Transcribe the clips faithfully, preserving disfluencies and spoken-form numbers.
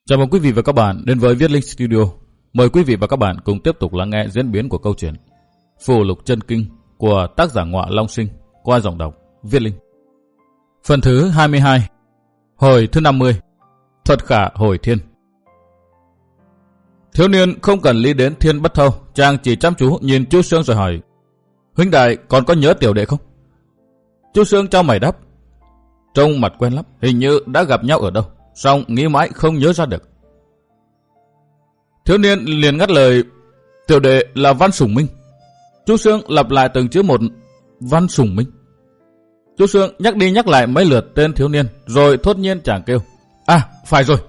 Chào mừng quý vị và các bạn đến với Viết Linh Studio. Mời quý vị và các bạn cùng tiếp tục lắng nghe diễn biến của câu chuyện Phù Lục Chân Kinh của tác giả Ngọa Long Sinh qua giọng đọc Viết Linh. Phần thứ hai mươi hai, hồi thứ năm mươi, Thuật Khả Hồi Thiên. Thiếu niên không cần lý đến Thiên Bất Thâu, chàng chỉ chăm chú nhìn Chu Sương rồi hỏi: huynh đại còn có nhớ tiểu đệ không? Chu Sương trao mày đáp: trông mặt quen lắm, hình như đã gặp nhau ở đâu, song nghĩ mãi không nhớ ra được. Thiếu niên liền ngắt lời: tiểu đệ là Văn Sủng Minh. Chu Sương lặp lại từng chữ một: Văn Sủng Minh. Chu Sương nhắc đi nhắc lại mấy lượt tên thiếu niên, rồi thốt nhiên chàng kêu: à, phải rồi.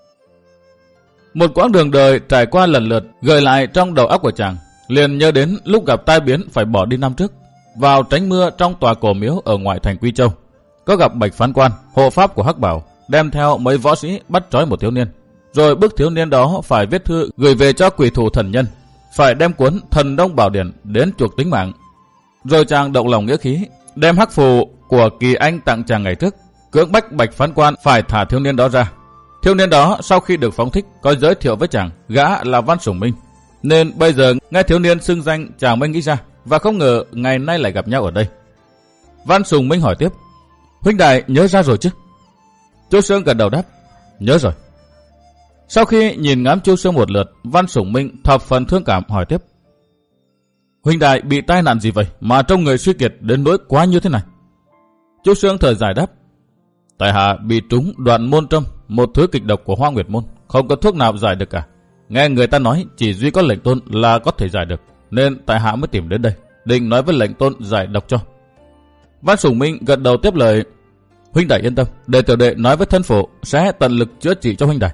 Một quãng đường đời trải qua lần lượt gợi lại trong đầu óc của chàng, liền nhớ đến lúc gặp tai biến phải bỏ đi năm trước, vào tránh mưa trong tòa cổ miếu ở ngoại thành Quy Châu, có gặp Bạch Phán Quan, hộ pháp của Hắc Bảo, đem theo mấy võ sĩ bắt trói một thiếu niên, rồi bức thiếu niên đó phải viết thư gửi về cho quỷ thủ thần nhân, phải đem cuốn Thần Đông Bảo Điển đến chuộc tính mạng. Rồi chàng động lòng nghĩa khí, đem hắc phù của Kỳ Anh tặng chàng ngày trước, cưỡng bách Bạch Phán Quan phải thả thiếu niên đó ra. Thiếu niên đó sau khi được phóng thích có giới thiệu với chàng gã là Văn Sủng Minh, nên bây giờ nghe thiếu niên xưng danh chàng mới nghĩ ra, và không ngờ ngày nay lại gặp nhau ở đây. Văn Sủng Minh hỏi tiếp: huynh đại nhớ ra rồi chứ? Chu Sương gật đầu đáp: nhớ rồi. Sau khi nhìn ngắm Chu Sương một lượt, Văn Sủng Minh thập phần thương cảm hỏi tiếp: huynh đại bị tai nạn gì vậy mà trông người suy kiệt đến nỗi quá như thế này? Chu Sương thở dài đáp: tại hạ bị trúng đoạn môn trâm, một thứ kịch độc của Hoa Nguyệt môn, không có thuốc nào giải được cả. Nghe người ta nói chỉ duy có Lệnh Tôn là có thể giải được, nên tại hạ mới tìm đến đây, định nói với Lệnh Tôn giải độc cho. Văn Sủng Minh gật đầu tiếp lời: huynh đại yên tâm, để tiểu đệ nói với thân phụ sẽ tận lực chữa trị cho huynh đại.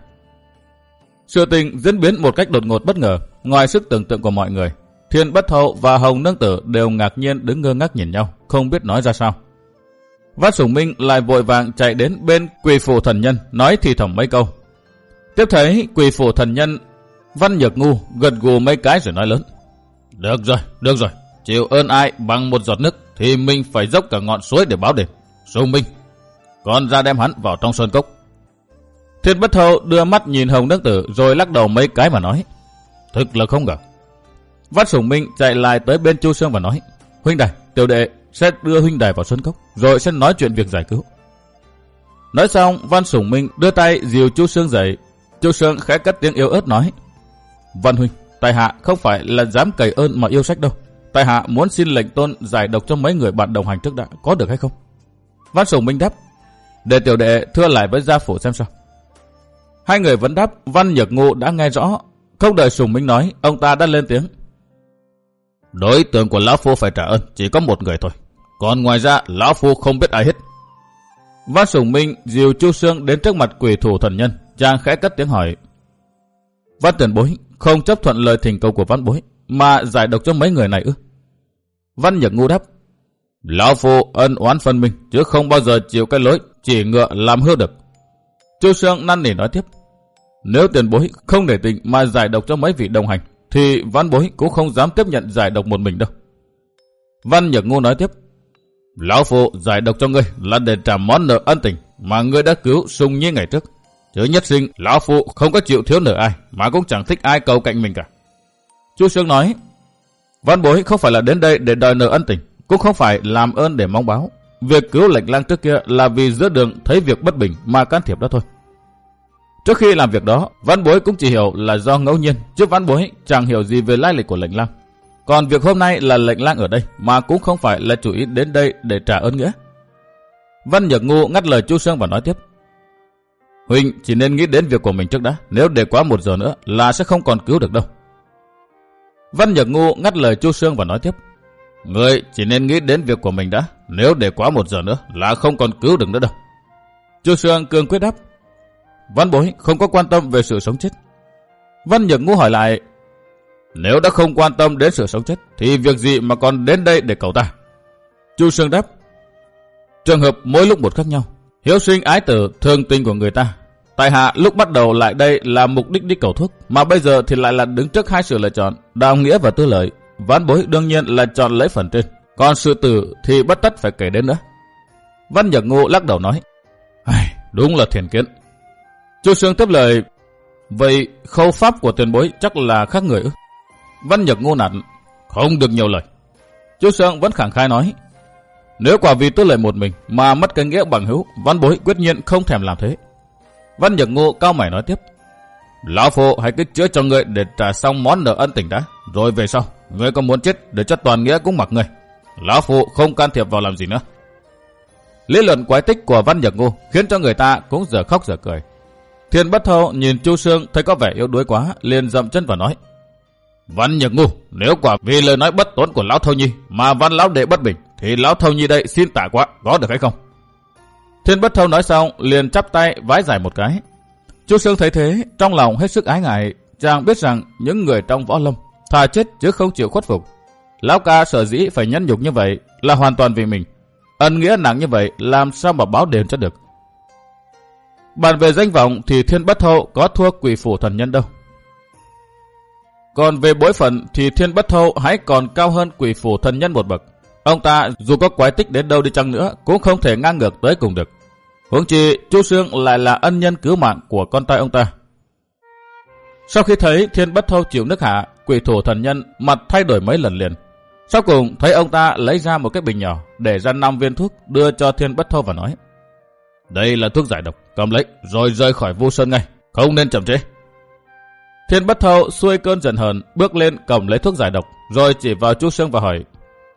Sự tình diễn biến một cách đột ngột bất ngờ, ngoài sức tưởng tượng của mọi người. Thiên Bất Thâu và Hồng Nương Tử đều ngạc nhiên đứng ngơ ngác nhìn nhau, không biết nói ra sao. Văn Sủng Minh lại vội vàng chạy đến bên quỷ phủ thần nhân, nói thì thầm mấy câu. Tiếp thấy quỷ phủ thần nhân Văn Nhược Ngu gật gù mấy cái rồi nói lớn: được rồi, được rồi, chịu ơn ai bằng một giọt nước thì mình phải dốc cả ngọn suối để báo đền. Sủng Minh, con ra đem hắn vào trong sơn cốc. Thiên Bất Thâu đưa mắt nhìn Hồng Nương Tử rồi lắc đầu mấy cái mà nói: thực là không ngờ. Văn Sủng Minh chạy lại tới bên Chu Sương và nói: huynh đài, tiểu đệ sẽ đưa huynh đài vào sơn cốc, rồi sẽ nói chuyện việc giải cứu. Nói xong, Văn Sủng Minh đưa tay dìu Chu Sương dậy. Chu Sương khẽ cất tiếng yếu ớt nói: Văn huynh, tại hạ không phải là dám cày ơn mà yêu sách đâu. Tại hạ muốn xin Lệnh Tôn giải độc cho mấy người bạn đồng hành trước đã, có được hay không? Văn Sủng Minh đáp: để tiểu đệ thưa lại với gia phủ xem sao. Hai người vẫn đáp. Văn Nhược Ngu đã nghe rõ, không đợi Sủng Minh nói, ông ta đã lên tiếng: đối tượng của lão phu phải trả ơn chỉ có một người thôi, còn ngoài ra lão phu không biết ai hết. Văn Sủng Minh dìu Chu Sương đến trước mặt quỷ thủ thần nhân, chàng khẽ cất tiếng hỏi: Văn tiền bối không chấp thuận lời thỉnh cầu của văn bối mà giải độc cho mấy người này ư? Văn Nhược Ngu đáp: lão phu ân oán phân minh, chứ không bao giờ chịu cái lối chỉ ngựa làm hư được. Chu Sương năn nỉ nói tiếp: nếu tiền bối không để tình mà giải độc cho mấy vị đồng hành, thì văn bối cũng không dám tiếp nhận giải độc một mình đâu. Văn Nhược Ngu nói tiếp: lão phu giải độc cho ngươi là để trả món nợ ân tình mà ngươi đã cứu Sùng Nhi ngày trước, chứ nhất sinh lão phu không có chịu thiếu nợ ai, mà cũng chẳng thích ai cầu cạnh mình cả. Chu Sương nói: văn bối không phải là đến đây để đòi nợ ân tình, cũng không phải làm ơn để mong báo. Việc cứu Lệnh Lang trước kia là vì giữa đường thấy việc bất bình mà can thiệp đó thôi. Trước khi làm việc đó, văn bối cũng chỉ hiểu là do ngẫu nhiên, chứ văn bối chẳng hiểu gì về lai lịch của Lệnh Lang. Còn việc hôm nay là Lệnh Lang ở đây, mà cũng không phải là chủ ý đến đây để trả ơn nghĩa. Văn Nhược Ngu ngắt lời Chu Sương và nói tiếp: huynh chỉ nên nghĩ đến việc của mình trước đã, nếu để quá một giờ nữa là sẽ không còn cứu được đâu. Văn Nhược Ngu ngắt lời Chu Sương và nói tiếp: ngươi chỉ nên nghĩ đến việc của mình đã, nếu để quá một giờ nữa là không còn cứu được nữa đâu. Chu Sương cương quyết đáp: văn bối không có quan tâm về sự sống chết. Văn Nhược Ngu hỏi lại: nếu đã không quan tâm đến sự sống chết thì việc gì mà còn đến đây để cầu ta? Chu Sương đáp: trường hợp mỗi lúc một khác nhau, hiếu sinh ái tử thương tình của người ta. Tại hạ lúc bắt đầu lại đây là mục đích đi cầu thuốc, mà bây giờ thì lại là đứng trước hai sự lựa chọn, đạo nghĩa và tư lợi. Văn bối đương nhiên là chọn lấy phần trên, còn sự tử thì bất tất phải kể đến nữa. Văn Nhược Ngu lắc đầu nói: đúng là thiền kiến. Chu Sương tiếp lời: Vậy khâu pháp của tiền bối chắc là khác người ư? Văn Nhược ngu nạt, không được nhiều lời. Chu Sương vẫn khẳng khai nói, nếu quả vì tôi lợi một mình mà mất cái nghĩa bằng hữu, văn bối quyết nhiên không thèm làm thế. Văn Nhược ngu cao mày nói tiếp, lão phu hãy cứ chữa cho ngươi để trả xong món nợ ân tình đã, rồi về sau ngươi có muốn chết để cho toàn nghĩa cũng mặc ngươi, lão phu không can thiệp vào làm gì nữa. Lý luận quái tích của Văn Nhược ngu khiến cho người ta cũng giờ khóc giờ cười. Thiên Bất Thâu nhìn Chu Sương thấy có vẻ yếu đuối quá, liền dậm chân và nói, Văn Nhược ngu, nếu quả vì lời nói bất tốn của lão Thâu Nhi mà Văn lão đệ bất bình, thì lão Thâu Nhi đây xin tạ quá, có được hay không? Thiên Bất Thâu nói xong liền chắp tay vái giải một cái. Chu Sương thấy thế, trong lòng hết sức ái ngại, chàng biết rằng những người trong võ lâm thà chết chứ không chịu khuất phục. Lão ca sở dĩ phải nhẫn nhục như vậy là hoàn toàn vì mình. Ân nghĩa nặng như vậy làm sao mà báo đền cho được. Bàn về danh vọng thì Thiên Bất Thâu có thua Quỷ Phủ Thần Nhân đâu. Còn về bối phận thì Thiên Bất Thâu hãy còn cao hơn Quỷ Phủ Thần Nhân một bậc. Ông ta dù có quái tích đến đâu đi chăng nữa cũng không thể ngang ngược tới cùng được. Huống chi Chu Sương lại là ân nhân cứu mạng của con trai ông ta. Sau khi thấy Thiên Bất Thâu chịu nước hạ, Quỷ Thủ Thần Nhân mặt thay đổi mấy lần liền. Sau cùng thấy ông ta lấy ra một cái bình nhỏ, để ra năm viên thuốc đưa cho Thiên Bất Thâu và nói, đây là thuốc giải độc, cầm lấy rồi rời khỏi Vu Sơn ngay, không nên chậm trễ. Thiên Bất Thâu xuôi cơn giận hờn bước lên cầm lấy thuốc giải độc, rồi chỉ vào Chu Sương và hỏi,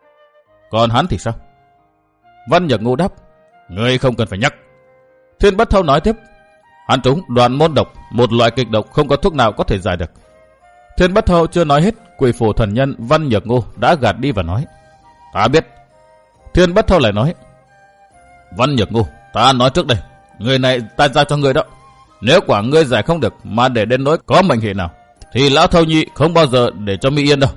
còn hắn thì sao? Văn Nhược ngu đáp, ngươi không cần phải nhắc. Thiên Bất Thâu nói tiếp, hắn trúng đoạn môn độc, một loại kịch độc không có thuốc nào có thể giải được. Thiên Bất Thâu chưa nói hết, Quỷ Phủ Thần Nhân Văn Nhược ngu đã gạt đi và nói, ta biết. Thiên Bất Thâu lại nói, Văn Nhược ngu, ta nói trước đây, người này ta giao cho ngươi đó. Nếu quả ngươi giải không được mà để đến nỗi có mệnh hệ nào, thì lão Thâu Nhi không bao giờ để cho mi yên đâu.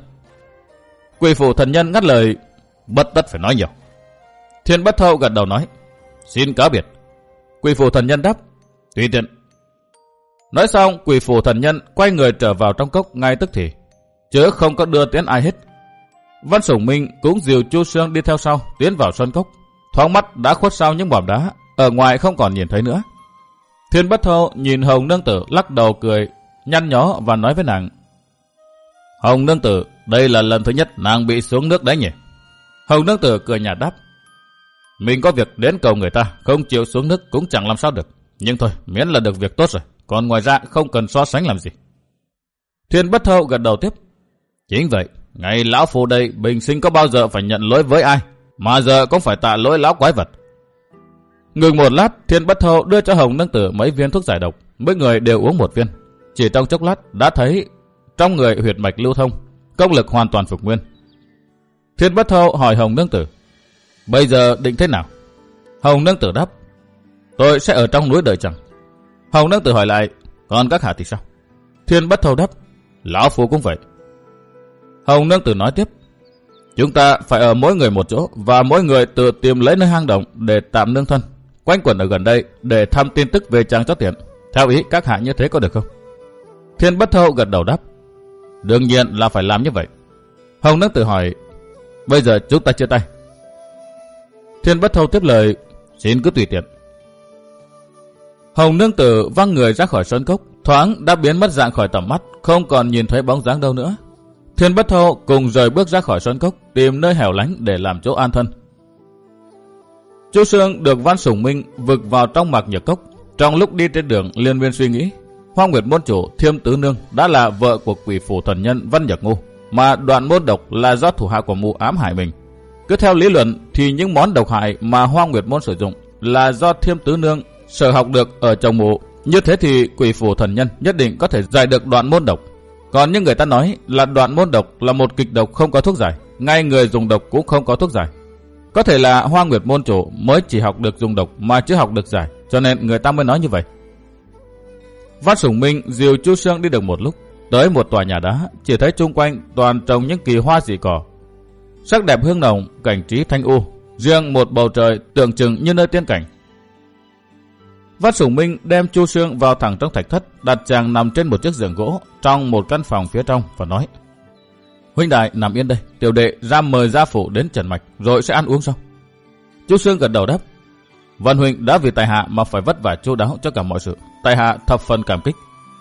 Quỷ Phủ Thần Nhân ngắt lời, bất tất phải nói nhiều. Thiên Bất Thâu gật đầu nói, xin cáo biệt. Quỷ Phủ Thần Nhân đáp, tùy tiện. Nói xong, Quỷ Phủ Thần Nhân quay người trở vào trong cốc ngay tức thì, chứ không có đưa tiến ai hết. Văn Sủng Minh cũng dìu Chu Sương đi theo sau, tiến vào sân cốc. Thoáng mắt đã khuất sau những mỏm đá, ở ngoài không còn nhìn thấy nữa. Thiên Bất Thâu nhìn Hồng Nương Tử lắc đầu cười, nhăn nhó và nói với nàng, Hồng Nương Tử, đây là lần thứ nhất nàng bị xuống nước đấy nhỉ? Hồng Nương Tử cười nhạt đáp, mình có việc đến cầu người ta, không chịu xuống nước cũng chẳng làm sao được. Nhưng thôi, miễn là được việc tốt rồi, còn ngoài ra không cần so sánh làm gì. Thiên Bất Thâu gật đầu tiếp, chính vậy, ngày lão phu đây bình sinh có bao giờ phải nhận lỗi với ai, mà giờ cũng phải tạ lỗi lão quái vật. Ngừng một lát, Thiên Bất Thâu đưa cho Hồng Nương Tử mấy viên thuốc giải độc, mỗi người đều uống một viên. Chỉ trong chốc lát đã thấy trong người huyệt mạch lưu thông, công lực hoàn toàn phục nguyên. Thiên Bất Thâu hỏi Hồng Nương Tử, bây giờ định thế nào? Hồng Nương Tử đáp, tôi sẽ ở trong núi đợi chàng. Hồng Nương Tử hỏi lại, còn các hạ thì sao? Thiên Bất Thâu đáp, lão phu cũng vậy. Hồng Nương Tử nói tiếp, chúng ta phải ở mỗi người một chỗ và mỗi người tự tìm lấy nơi hang động để tạm nương thân, quanh quẩn ở gần đây để thăm tin tức về chàng cho tiện. Theo ý các hạ như thế có được không? Thiên Bất Thâu gật đầu đáp, đương nhiên là phải làm như vậy. Hồng Nương Tử hỏi, bây giờ chúng ta chia tay. Thiên Bất Thâu tiếp lời, xin cứ tùy tiện. Hồng Nương Tử văng người ra khỏi sơn cốc, thoáng đã biến mất dạng khỏi tầm mắt, không còn nhìn thấy bóng dáng đâu nữa. Thiên Bất Thâu cùng rời bước ra khỏi sơn cốc, tìm nơi hẻo lánh để làm chỗ an thân. Chu Sương được Văn Sủng Minh vực vào trong mạc nhược cốc. Trong lúc đi trên đường liên miên suy nghĩ, Hoa Nguyệt môn chủ Thiêm Tứ Nương đã là vợ của Quỷ Phủ Thần Nhân Văn Nhược ngu, mà đoạn môn độc là do thủ hạ của mụ ám hại mình. Cứ theo lý luận thì những món độc hại mà Hoa Nguyệt môn sử dụng là do Thiêm Tứ Nương sở học được ở chồng mụ. Như thế thì Quỷ Phủ Thần Nhân nhất định có thể giải được đoạn môn độc. Còn những người ta nói là đoạn môn độc là một kịch độc không có thuốc giải, ngay người dùng độc cũng không có thuốc giải. Có thể là Hoa Nguyệt môn chủ mới chỉ học được dùng độc mà chưa học được giải, cho nên người ta mới nói như vậy. Văn Sủng Minh dìu Chu Sương đi được một lúc, tới một tòa nhà đá, chỉ thấy chung quanh toàn trồng những kỳ hoa dị cỏ, sắc đẹp hương nồng, cảnh trí thanh u, riêng một bầu trời tưởng chừng như nơi tiên cảnh. Văn Sủng Minh đem Chu Sương vào thẳng trong thạch thất, đặt chàng nằm trên một chiếc giường gỗ trong một căn phòng phía trong và nói, huynh đài nằm yên đây, tiểu đệ ra mời gia phụ đến trần mạch rồi sẽ ăn uống sau. Chu Sương gật đầu đáp, Văn huynh đã vì tài hạ mà phải vất vả chu đáo cho cả mọi sự, tài hạ thập phần cảm kích.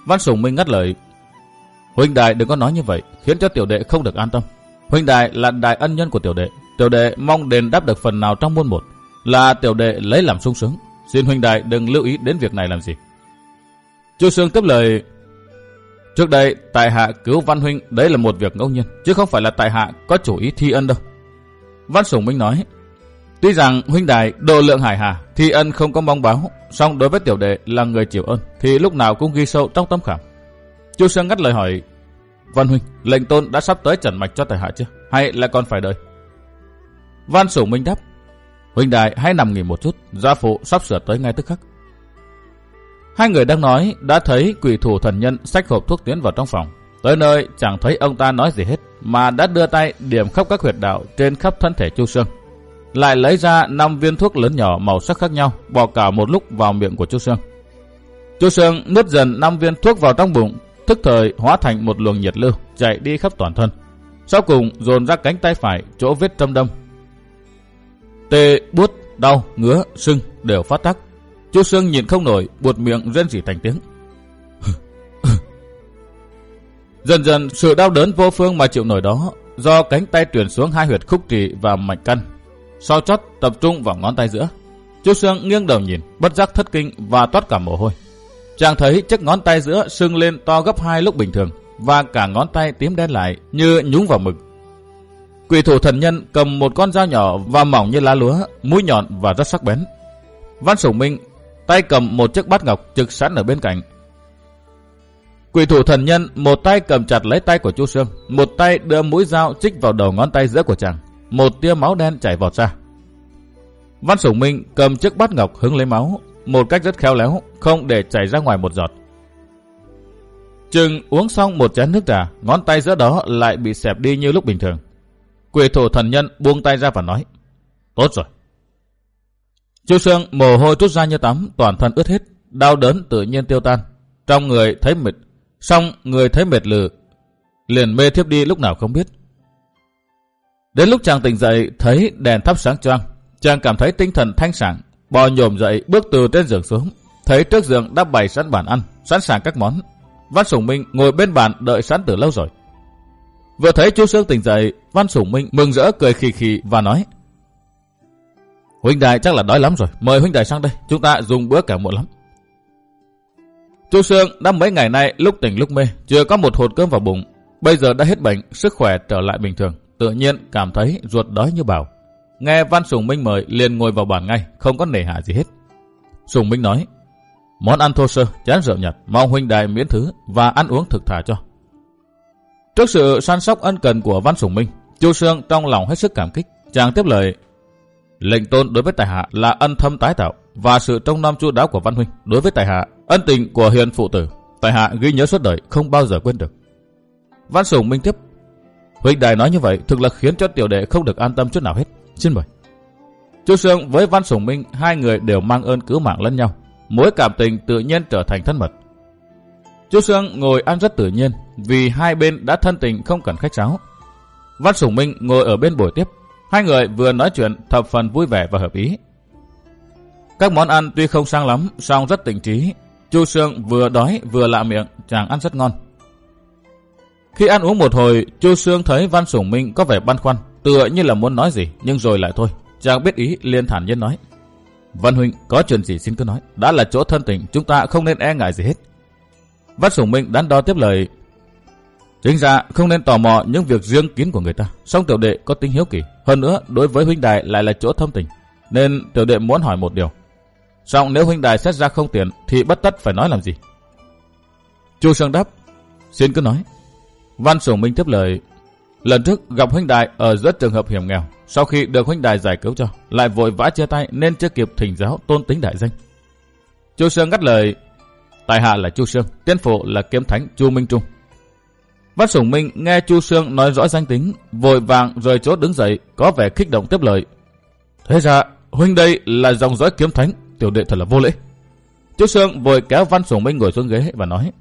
Văn Sủng Minh ngắt lời. Huynh đài đừng có nói như vậy, khiến cho tiểu đệ không được an tâm. Huynh đài là đại ân nhân của tiểu đệ, tiểu đệ mong đền đáp được phần nào trong muôn một, là tiểu đệ lấy làm sung sướng. Xin huynh đài đừng lưu ý đến việc này làm gì. Chu Xương tiếp lời. Trước đây tại hạ cứu Văn huynh đấy là một việc ngẫu nhiên, chứ không phải là tại hạ có chủ ý thi ân đâu. Văn Sủng Minh nói. Tuy rằng huynh đài độ lượng hải hà, thi ân không có mong báo, song đối với tiểu đệ là người chịu ơn thì lúc nào cũng ghi sâu trong tâm khảm. Chu Xương ngắt lời hỏi. Văn huynh, lệnh tôn đã sắp tới trần mạch cho tại hạ chưa, hay là còn phải đợi? Văn Sủng Minh đáp. Huynh đài hãy nằm nghỉ một chút, gia phụ sắp sửa tới ngay tức khắc. Hai người đang nói đã thấy quỷ thủ thần nhân xách hộp thuốc tiến vào trong phòng. Tới nơi chẳng thấy ông ta nói gì hết, mà đã đưa tay điểm khắp các huyệt đạo trên khắp thân thể Chu Xương. Lại lấy ra năm viên thuốc lớn nhỏ màu sắc khác nhau, bỏ cả một lúc vào miệng của Chu Xương. Chu Xương nuốt dần năm viên thuốc vào trong bụng, tức thời hóa thành một luồng nhiệt lưu chạy đi khắp toàn thân. Sau cùng dồn ra cánh tay phải chỗ vết châm đâm. Tê, buốt, đau, ngứa, sưng đều phát tác. Chu Xương nhìn không nổi, buột miệng rên rỉ thành tiếng. Dần dần sự đau đớn vô phương mà chịu nổi đó do cánh tay truyền xuống hai huyệt khúc trì và mạch căn, sau chót tập trung vào ngón tay giữa. Chu Xương nghiêng đầu nhìn, bất giác thất kinh và toát cả mồ hôi. Chàng thấy chiếc ngón tay giữa sưng lên to gấp hai lúc bình thường, và cả ngón tay tím đen lại như nhúng vào mực. Quỷ thủ thần nhân cầm một con dao nhỏ và mỏng như lá lúa, mũi nhọn và rất sắc bén. Văn Sủng Minh tay cầm một chiếc bát ngọc trực sẵn ở bên cạnh. Quỷ thủ thần nhân một tay cầm chặt lấy tay của Chu Xương, một tay đưa mũi dao chích vào đầu ngón tay giữa của chàng. Một tia máu đen chảy vọt ra. Văn Sủng Minh cầm chiếc bát ngọc hứng lấy máu một cách rất khéo léo, không để chảy ra ngoài một giọt. Chừng uống xong một chén nước trà, ngón tay giữa đó lại bị xẹp đi như lúc bình thường. Quỷ thủ thần nhân buông tay ra và nói. Tốt rồi. Chu Xương mồ hôi trút ra như tắm, toàn thân ướt hết, đau đớn tự nhiên tiêu tan. Trong người thấy mệt, xong người thấy mệt lử, liền mê thiếp đi lúc nào không biết. Đến lúc chàng tỉnh dậy thấy đèn thắp sáng choang, chàng cảm thấy tinh thần thanh sảng, bò nhổm dậy bước từ trên giường xuống, thấy trước giường đã bày sẵn bàn ăn, sẵn sàng các món. Văn Sủng Minh ngồi bên bàn đợi sẵn từ lâu rồi. Vừa thấy Chu Xương tỉnh dậy, Văn Sủng Minh mừng rỡ cười khì khì và nói. Huynh đài chắc là đói lắm rồi, mời huynh đài sang đây, chúng ta dùng bữa kẻo muộn lắm. Chu Xương đã mấy ngày nay lúc tỉnh lúc mê, chưa có một hột cơm vào bụng, bây giờ đã hết bệnh, sức khỏe trở lại bình thường, tự nhiên cảm thấy ruột đói như bảo. Nghe Văn Sủng Minh mời liền ngồi vào bàn ngay, không có nể hạ gì hết. Sủng Minh nói. Món ăn thô sơ, chén rượu nhạt, mong huynh đài miễn thứ và ăn uống thực thà cho. Trước sự săn sóc ân cần của Văn Sủng Minh, Chu Xương trong lòng hết sức cảm kích. Chàng tiếp lời. Lệnh tôn đối với tại hạ là ân thâm tái tạo, và sự trông nom chu đáo của Văn huynh đối với tại hạ, ân tình của hiền phụ tử, tại hạ ghi nhớ suốt đời, không bao giờ quên được. Văn Sủng Minh tiếp. Huynh đài nói như vậy thực là khiến cho tiểu đệ không được an tâm chút nào hết. Xin mời. Chu Xương với Văn Sủng Minh hai người đều mang ơn cứu mạng lẫn nhau, mối cảm tình tự nhiên trở thành thân mật. Chu Xương ngồi ăn rất tự nhiên, vì hai bên đã thân tình không cần khách sáo. Văn Sủng Minh ngồi ở bên bồi tiếp, hai người vừa nói chuyện thập phần vui vẻ và hợp ý. Các món ăn tuy không sang lắm, song rất tình trí. Chu Xương vừa đói vừa lạ miệng, chàng ăn rất ngon. Khi ăn uống một hồi, Chu Xương thấy Văn Sủng Minh có vẻ băn khoăn, tựa như là muốn nói gì, nhưng rồi lại thôi. Chàng biết ý liền thản nhiên nói. Văn huynh, có chuyện gì xin cứ nói, đã là chỗ thân tình, chúng ta không nên e ngại gì hết. Văn Sủng Minh đắn đo tiếp lời. Chính ra không nên tò mò những việc riêng kín của người ta, song tiểu đệ có tính hiếu kỳ, hơn nữa đối với huynh đài lại là chỗ thâm tình, nên tiểu đệ muốn hỏi một điều. Song nếu huynh đài xét ra không tiện thì bất tất phải nói làm gì. Chu Xương đáp. Xin cứ nói. Văn Sủng Minh tiếp lời. Lần trước gặp huynh đài ở giữa trường hợp hiểm nghèo, sau khi được huynh đài giải cứu cho, lại vội vã chia tay nên chưa kịp thỉnh giáo tôn tính đại danh. Chu Xương ngắt lời. Tại hạ là Chu Xương, tiên phụ là kiếm thánh Chu Minh Trung. Văn Sủng Minh nghe Chu Xương nói rõ danh tính, vội vàng rời chỗ đứng dậy, có vẻ kích động tiếp lời. Thế ra huynh đây là dòng dõi kiếm thánh, tiểu đệ thật là vô lễ. Chu Xương vội kéo Văn Sủng Minh ngồi xuống ghế và nói.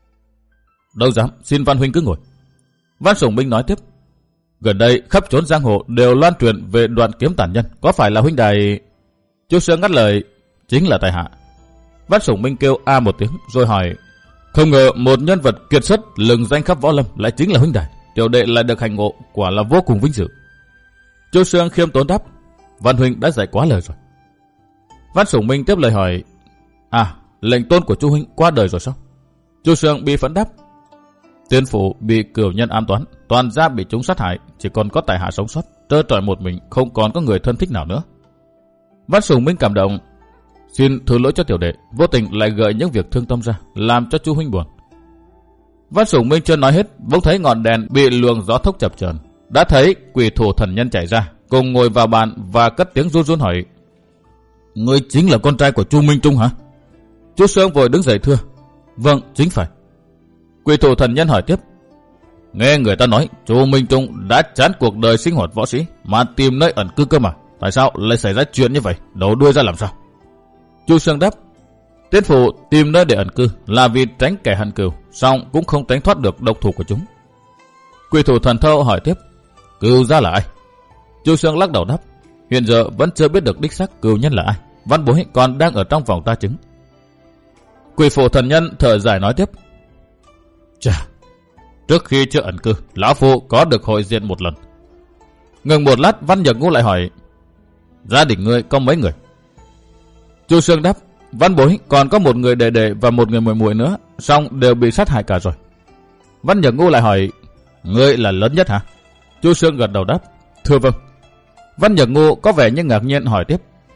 Đâu dám, xin Văn huynh cứ ngồi. Văn Sủng Minh nói tiếp. Gần đây khắp chốn giang hồ đều loan truyền về đoạn kiếm tàn nhân, có phải là huynh đài? Chu Xương ngắt lời. Chính là tại hạ. Văn Sủng Minh kêu a một tiếng rồi hỏi. Không ngờ một nhân vật kiệt xuất lừng danh khắp võ lâm lại chính là huynh đài. Tiểu đệ lại được hành ngộ, quả là vô cùng vinh dự. Chu Sương khiêm tốn đáp, Văn huynh đã dạy quá lời rồi. Văn Sủng Minh tiếp lời hỏi, à, lệnh tôn của Chu huynh qua đời rồi sao? Chu Sương bi phẫn đáp, Tiên phủ bị cửu nhân ám toán, toàn gia bị chúng sát hại, chỉ còn có tại hạ sống sót, trơ trọi một mình, không còn có người thân thích nào nữa. Văn Sủng Minh cảm động, xin thứ lỗi cho tiểu đệ, vô tình lại gợi những việc thương tâm ra, làm cho Chu huynh buồn. Văn Sủng Minh chưa nói hết, bỗng thấy ngọn đèn bị luồng gió thốc chập chờn, đã thấy quỷ thủ thần nhân chạy ra, cùng ngồi vào bàn và cất tiếng run run hỏi, ngươi chính là con trai của Chu Minh Trung hả? Chu Sương vội đứng dậy thưa, vâng, chính phải. Quỷ thủ thần nhân hỏi tiếp, nghe người ta nói Chu Minh Trung đã chán cuộc đời sinh hoạt võ sĩ mà tìm nơi ẩn cư cơ mà, tại sao lại xảy ra chuyện như vậy, đầu đuôi ra làm sao? Chu Sương đáp, Tiên phủ tìm nơi để ẩn cư là vì tránh kẻ hận cừu, song cũng không tránh thoát được độc thủ của chúng. Quỷ thủ thần thâu hỏi tiếp, cừu gia là ai? Chu Sương lắc đầu đáp, hiện giờ vẫn chưa biết được đích xác cừu nhân là ai, văn bối còn đang ở trong vòng tra chứng. Quỷ phủ thần nhân thở dài nói tiếp, chà, trước khi chưa ẩn cư, lão phu có được hội diện một lần. Ngừng một lát, Văn Nhược Ngũ lại hỏi, gia đình ngươi có mấy người? Chu Sương đáp, văn bối còn có một người đệ đệ và một người muội muội nữa, song đều bị sát hại cả rồi. Văn Nhược Ngũ lại hỏi, ngươi là lớn nhất hả? Chu Sương gật đầu đáp, thưa vâng. Văn Nhược Ngũ có vẻ như ngạc nhiên hỏi tiếp,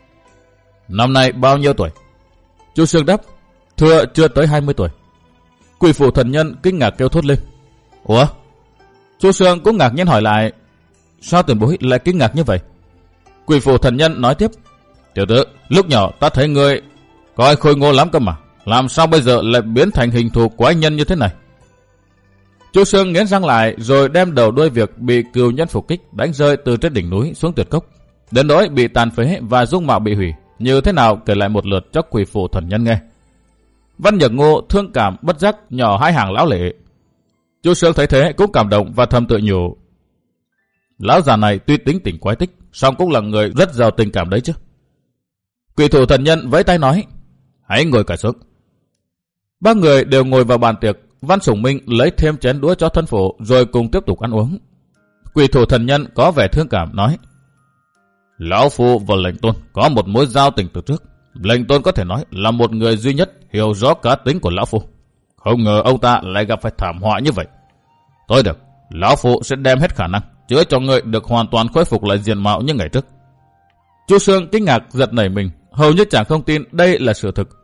năm nay bao nhiêu tuổi? Chu Sương đáp, thưa chưa tới hai mươi tuổi. Quỷ phủ thần nhân kinh ngạc kêu thốt lên, ủa? Chu Sương cũng ngạc nhiên hỏi lại, sao tiền bối lại kinh ngạc như vậy? Quỷ phủ thần nhân nói tiếp, tiểu tử, lúc nhỏ ta thấy ngươi coi khôi ngô lắm cơ mà, làm sao bây giờ lại biến thành hình thù quái nhân như thế này? Chu Sương nghiến răng lại rồi đem đầu đuôi việc bị cừu nhân phục kích đánh rơi từ trên đỉnh núi xuống tuyệt cốc, đến nỗi bị tàn phế và dung mạo bị hủy, như thế nào kể lại một lượt cho quỷ phủ thần nhân nghe. Văn Nhược Ngũ thương cảm bất giác nhỏ hai hàng lão lệ. Chu Sương thấy thế cũng cảm động và thầm tự nhủ, lão già này tuy tính tình quái tích, song cũng là người rất giàu tình cảm đấy chứ. Quỷ thủ thần nhân vẫy tay nói, hãy ngồi cả xuống. Ba người đều ngồi vào bàn tiệc. Văn Sủng Minh lấy thêm chén đũa cho thân phụ rồi cùng tiếp tục ăn uống. Quỷ thủ thần nhân có vẻ thương cảm nói, lão phu và lệnh tôn có một mối giao tình từ trước. Lệnh tôn có thể nói là một người duy nhất hiểu rõ cá tính của lão phu. Không ngờ ông ta lại gặp phải thảm họa như vậy. Thôi được, lão phu sẽ đem hết khả năng chữa cho người được hoàn toàn khôi phục lại diện mạo như ngày trước. Chu Sương kinh ngạc giật nảy mình, hầu như chàng không tin đây là sự thực.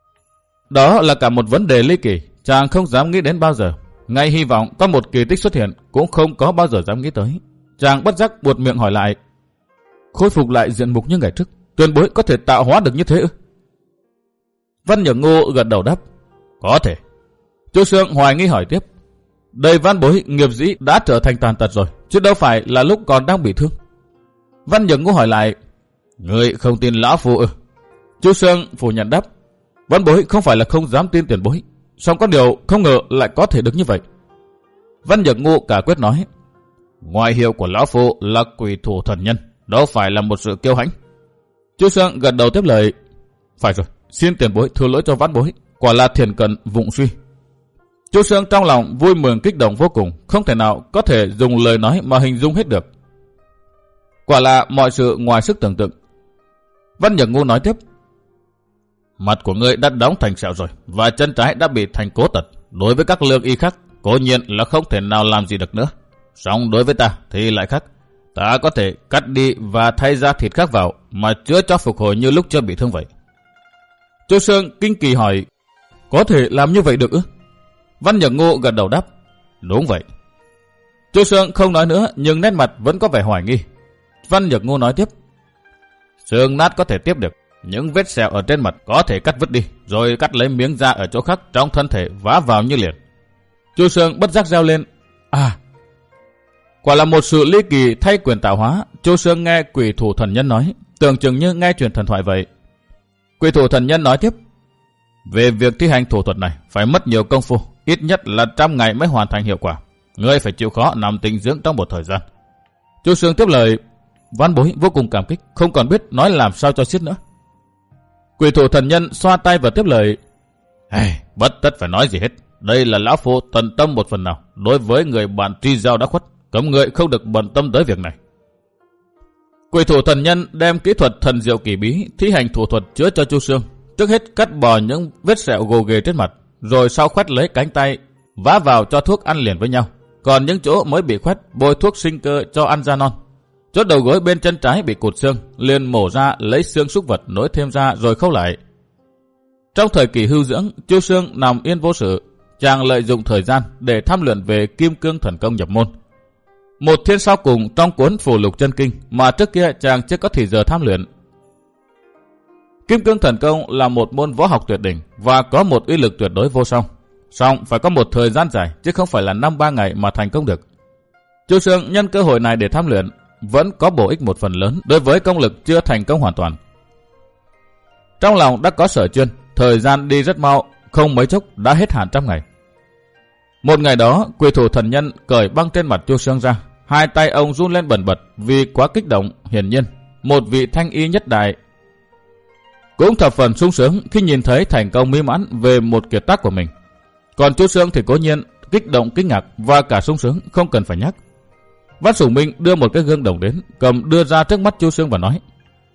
Đó là cả một vấn đề ly kỳ, chàng không dám nghĩ đến bao giờ. Ngay hy vọng có một kỳ tích xuất hiện cũng không có bao giờ dám nghĩ tới. Chàng bất giác buột miệng hỏi lại, khôi phục lại diện mục như ngày trước, tuyên bối có thể tạo hóa được như thế ư? Văn Nhược Ngũ gật đầu đáp, có thể. Chu Sương hoài nghi hỏi tiếp, đây văn bối nghiệp dĩ đã trở thành tàn tật rồi, chứ đâu phải là lúc còn đang bị thương. Văn Nhược Ngũ hỏi lại, ngươi không tin lão phu ư? Chu Sương phủ nhận đáp, văn bối không phải là không dám tin tiền bối, song có điều không ngờ lại có thể được như vậy. Văn Nhược Ngũ cả quyết nói, ngoại hiệu của lão phu là quỷ thủ thần nhân, đâu phải là một sự kiêu hãnh. Chu Sương gật đầu tiếp lời, phải rồi, xin tiền bối thứ lỗi cho văn bối, quả là thiền cận vụng suy. Chu Sương trong lòng vui mừng kích động vô cùng, không thể nào có thể dùng lời nói mà hình dung hết được. Quả là mọi sự ngoài sức tưởng tượng. Văn Nhược Ngũ nói tiếp, mặt của ngươi đã đóng thành sẹo rồi và chân trái đã bị thành cố tật. Đối với các lương y khác, cố nhiên là không thể nào làm gì được nữa. Song đối với ta thì lại khác. Ta có thể cắt đi và thay ra thịt khác vào mà chữa cho phục hồi như lúc chưa bị thương vậy. Chu Sương kinh kỳ hỏi, có thể làm như vậy được ư? Văn Nhược Ngũ gật đầu đáp, đúng vậy. Chu Sương không nói nữa nhưng nét mặt vẫn có vẻ hoài nghi. Văn Nhược Ngũ nói tiếp, xương nát có thể tiếp được, những vết sẹo ở trên mặt có thể cắt vứt đi, rồi cắt lấy miếng da ở chỗ khác trong thân thể vá vào như liền. Chu Sương bất giác reo lên, à, quả là một sự ly kỳ thay quyền tạo hóa. Chu Sương nghe quỷ thủ thần nhân nói, tưởng chừng như nghe truyền thần thoại vậy. Quỷ thủ thần nhân nói tiếp, về việc thi hành thủ thuật này phải mất nhiều công phu, ít nhất là trăm ngày mới hoàn thành hiệu quả. Ngươi phải chịu khó nằm tĩnh dưỡng trong một thời gian. Chu Sương tiếp lời, văn bối vô cùng cảm kích, không còn biết nói làm sao cho xiết nữa. Quỷ thủ thần nhân xoa tay và tiếp lời, hey, bất tất phải nói gì hết. Đây là lão phu tận tâm một phần nào đối với người bạn tri giao đã khuất, cấm người không được bận tâm tới việc này. Quỷ thủ thần nhân đem kỹ thuật thần diệu kỳ bí thi hành thủ thuật chữa cho Chu Xương. Trước hết cắt bỏ những vết sẹo gồ ghề trên mặt, rồi sau khoét lấy cánh tay vá vào cho thuốc ăn liền với nhau. Còn những chỗ mới bị khoét bôi thuốc sinh cơ cho ăn ra non. Chỗ đầu gối bên chân trái bị cụt xương, liền mổ ra lấy xương súc vật nối thêm ra rồi khâu lại. Trong thời kỳ hưu dưỡng, Chu Xương nằm yên vô sự, chàng lợi dụng thời gian để tham luyện về Kim Cương Thần Công nhập môn. Một thiên sau cùng trong cuốn Phù Lục Chân Kinh mà trước kia chàng chưa có thì giờ tham luyện. Kim Cương Thần Công là một môn võ học tuyệt đỉnh và có một uy lực tuyệt đối vô song. Song phải có một thời gian dài chứ không phải là năm ba ngày mà thành công được. Chu Xương nhân cơ hội này để tham luyện vẫn có bổ ích một phần lớn đối với công lực chưa thành công hoàn toàn. Trong lòng đã có sở chuyên, thời gian đi rất mau, không mấy chốc đã hết hạn trăm ngày. Một ngày đó, quỷ thủ thần nhân cởi băng trên mặt Chu Xương ra, hai tay ông run lên bần bật vì quá kích động. Hiển nhiên, một vị thanh y nhất đại cũng thập phần sung sướng khi nhìn thấy thành công mỹ mãn về một kiệt tác của mình. Còn Chu Xương thì cố nhiên kích động kinh ngạc và cả sung sướng không cần phải nhắc. Văn Sủng Minh đưa một cái gương đồng đến, cầm đưa ra trước mắt Chu Xương và nói: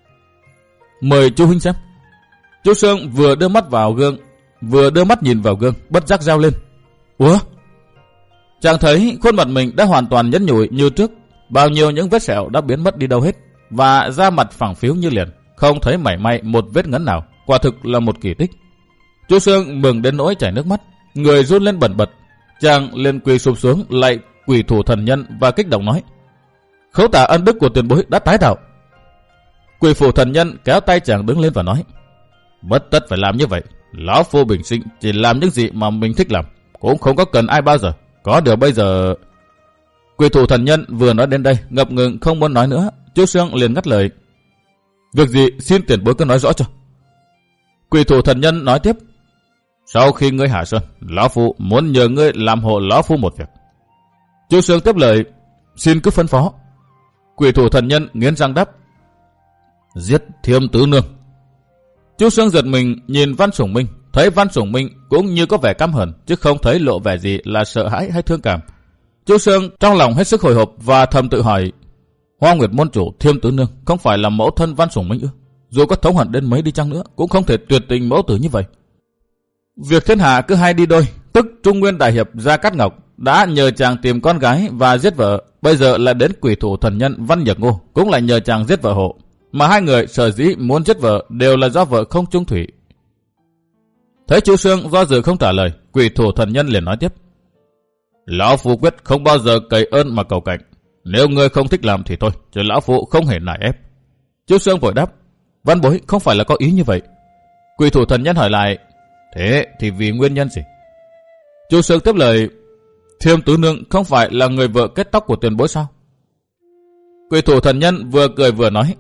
"Mời Chu huynh xem." Chu Xương vừa đưa mắt vào gương, vừa đưa mắt nhìn vào gương, bất giác reo lên: "Ủa?" Chàng thấy khuôn mặt mình đã hoàn toàn nhẵn nhụi như trước, bao nhiêu những vết sẹo đã biến mất đi đâu hết, và da mặt phẳng phiu như liền, không thấy mảy may một vết ngấn nào, quả thực là một kỳ tích. Chu Xương mừng đến nỗi chảy nước mắt, người run lên bần bật, chàng liền quỳ sụp xuống lạy quỷ thủ thần nhân và kích động nói: "Khấu tạ ân đức của tiền bối đã tái tạo." Quỷ phủ thần nhân kéo tay chàng đứng lên và nói: "Bất tất phải làm như vậy, lão phu bình sinh chỉ làm những gì mà mình thích làm, cũng không có cần ai bao giờ. Có điều bây giờ..." Quỷ thủ thần nhân vừa nói đến đây ngập ngừng không muốn nói nữa. Chu Xương liền ngắt lời: "Việc gì xin tiền bối cứ nói rõ cho." Quỷ thủ thần nhân nói tiếp: "Sau khi ngươi hạ sơn, lão phu muốn nhờ ngươi làm hộ lão phu một việc." Chu Xương tiếp lời: "Xin cứ phân phó." Quỷ thủ thần nhân nghiến răng đáp: "Giết Thiêm Tứ Nương." Chu Xương giật mình nhìn Văn Sủng Minh, thấy Văn Sủng Minh cũng như có vẻ căm hờn, chứ không thấy lộ vẻ gì là sợ hãi hay thương cảm. Chu Xương trong lòng hết sức hồi hộp và thầm tự hỏi: Hoa Nguyệt môn chủ Thiêm Tứ Nương không phải là mẫu thân Văn Sủng Minh ư? Dù có thống hận đến mấy đi chăng nữa, cũng không thể tuyệt tình mẫu tử như vậy. Việc thiên hạ cứ hay đi đôi, tức Trung Nguyên đại hiệp Gia Cát Ngọc đã nhờ chàng tìm con gái và giết vợ, bây giờ là đến quỷ thủ thần nhân Văn Nhược Ngô cũng lại nhờ chàng giết vợ hộ. Mà hai người sở dĩ muốn giết vợ đều là do vợ không chung thủy. Thấy Chu Xương do dự không trả lời, quỷ thủ thần nhân liền nói tiếp: "Lão phu quyết không bao giờ cậy ơn mà cầu cạnh. Nếu ngươi không thích làm thì thôi, chứ lão phu không hề nài ép." Chu Xương vội đáp: "Văn bối không phải là có ý như vậy." Quỷ thủ thần nhân hỏi lại: "Thế thì vì nguyên nhân gì?" Chu Xương tiếp lời: "Thiêm Tứ Nương không phải là người vợ kết tóc của tiền bối sao?" Quỷ thủ thần nhân vừa cười vừa nói: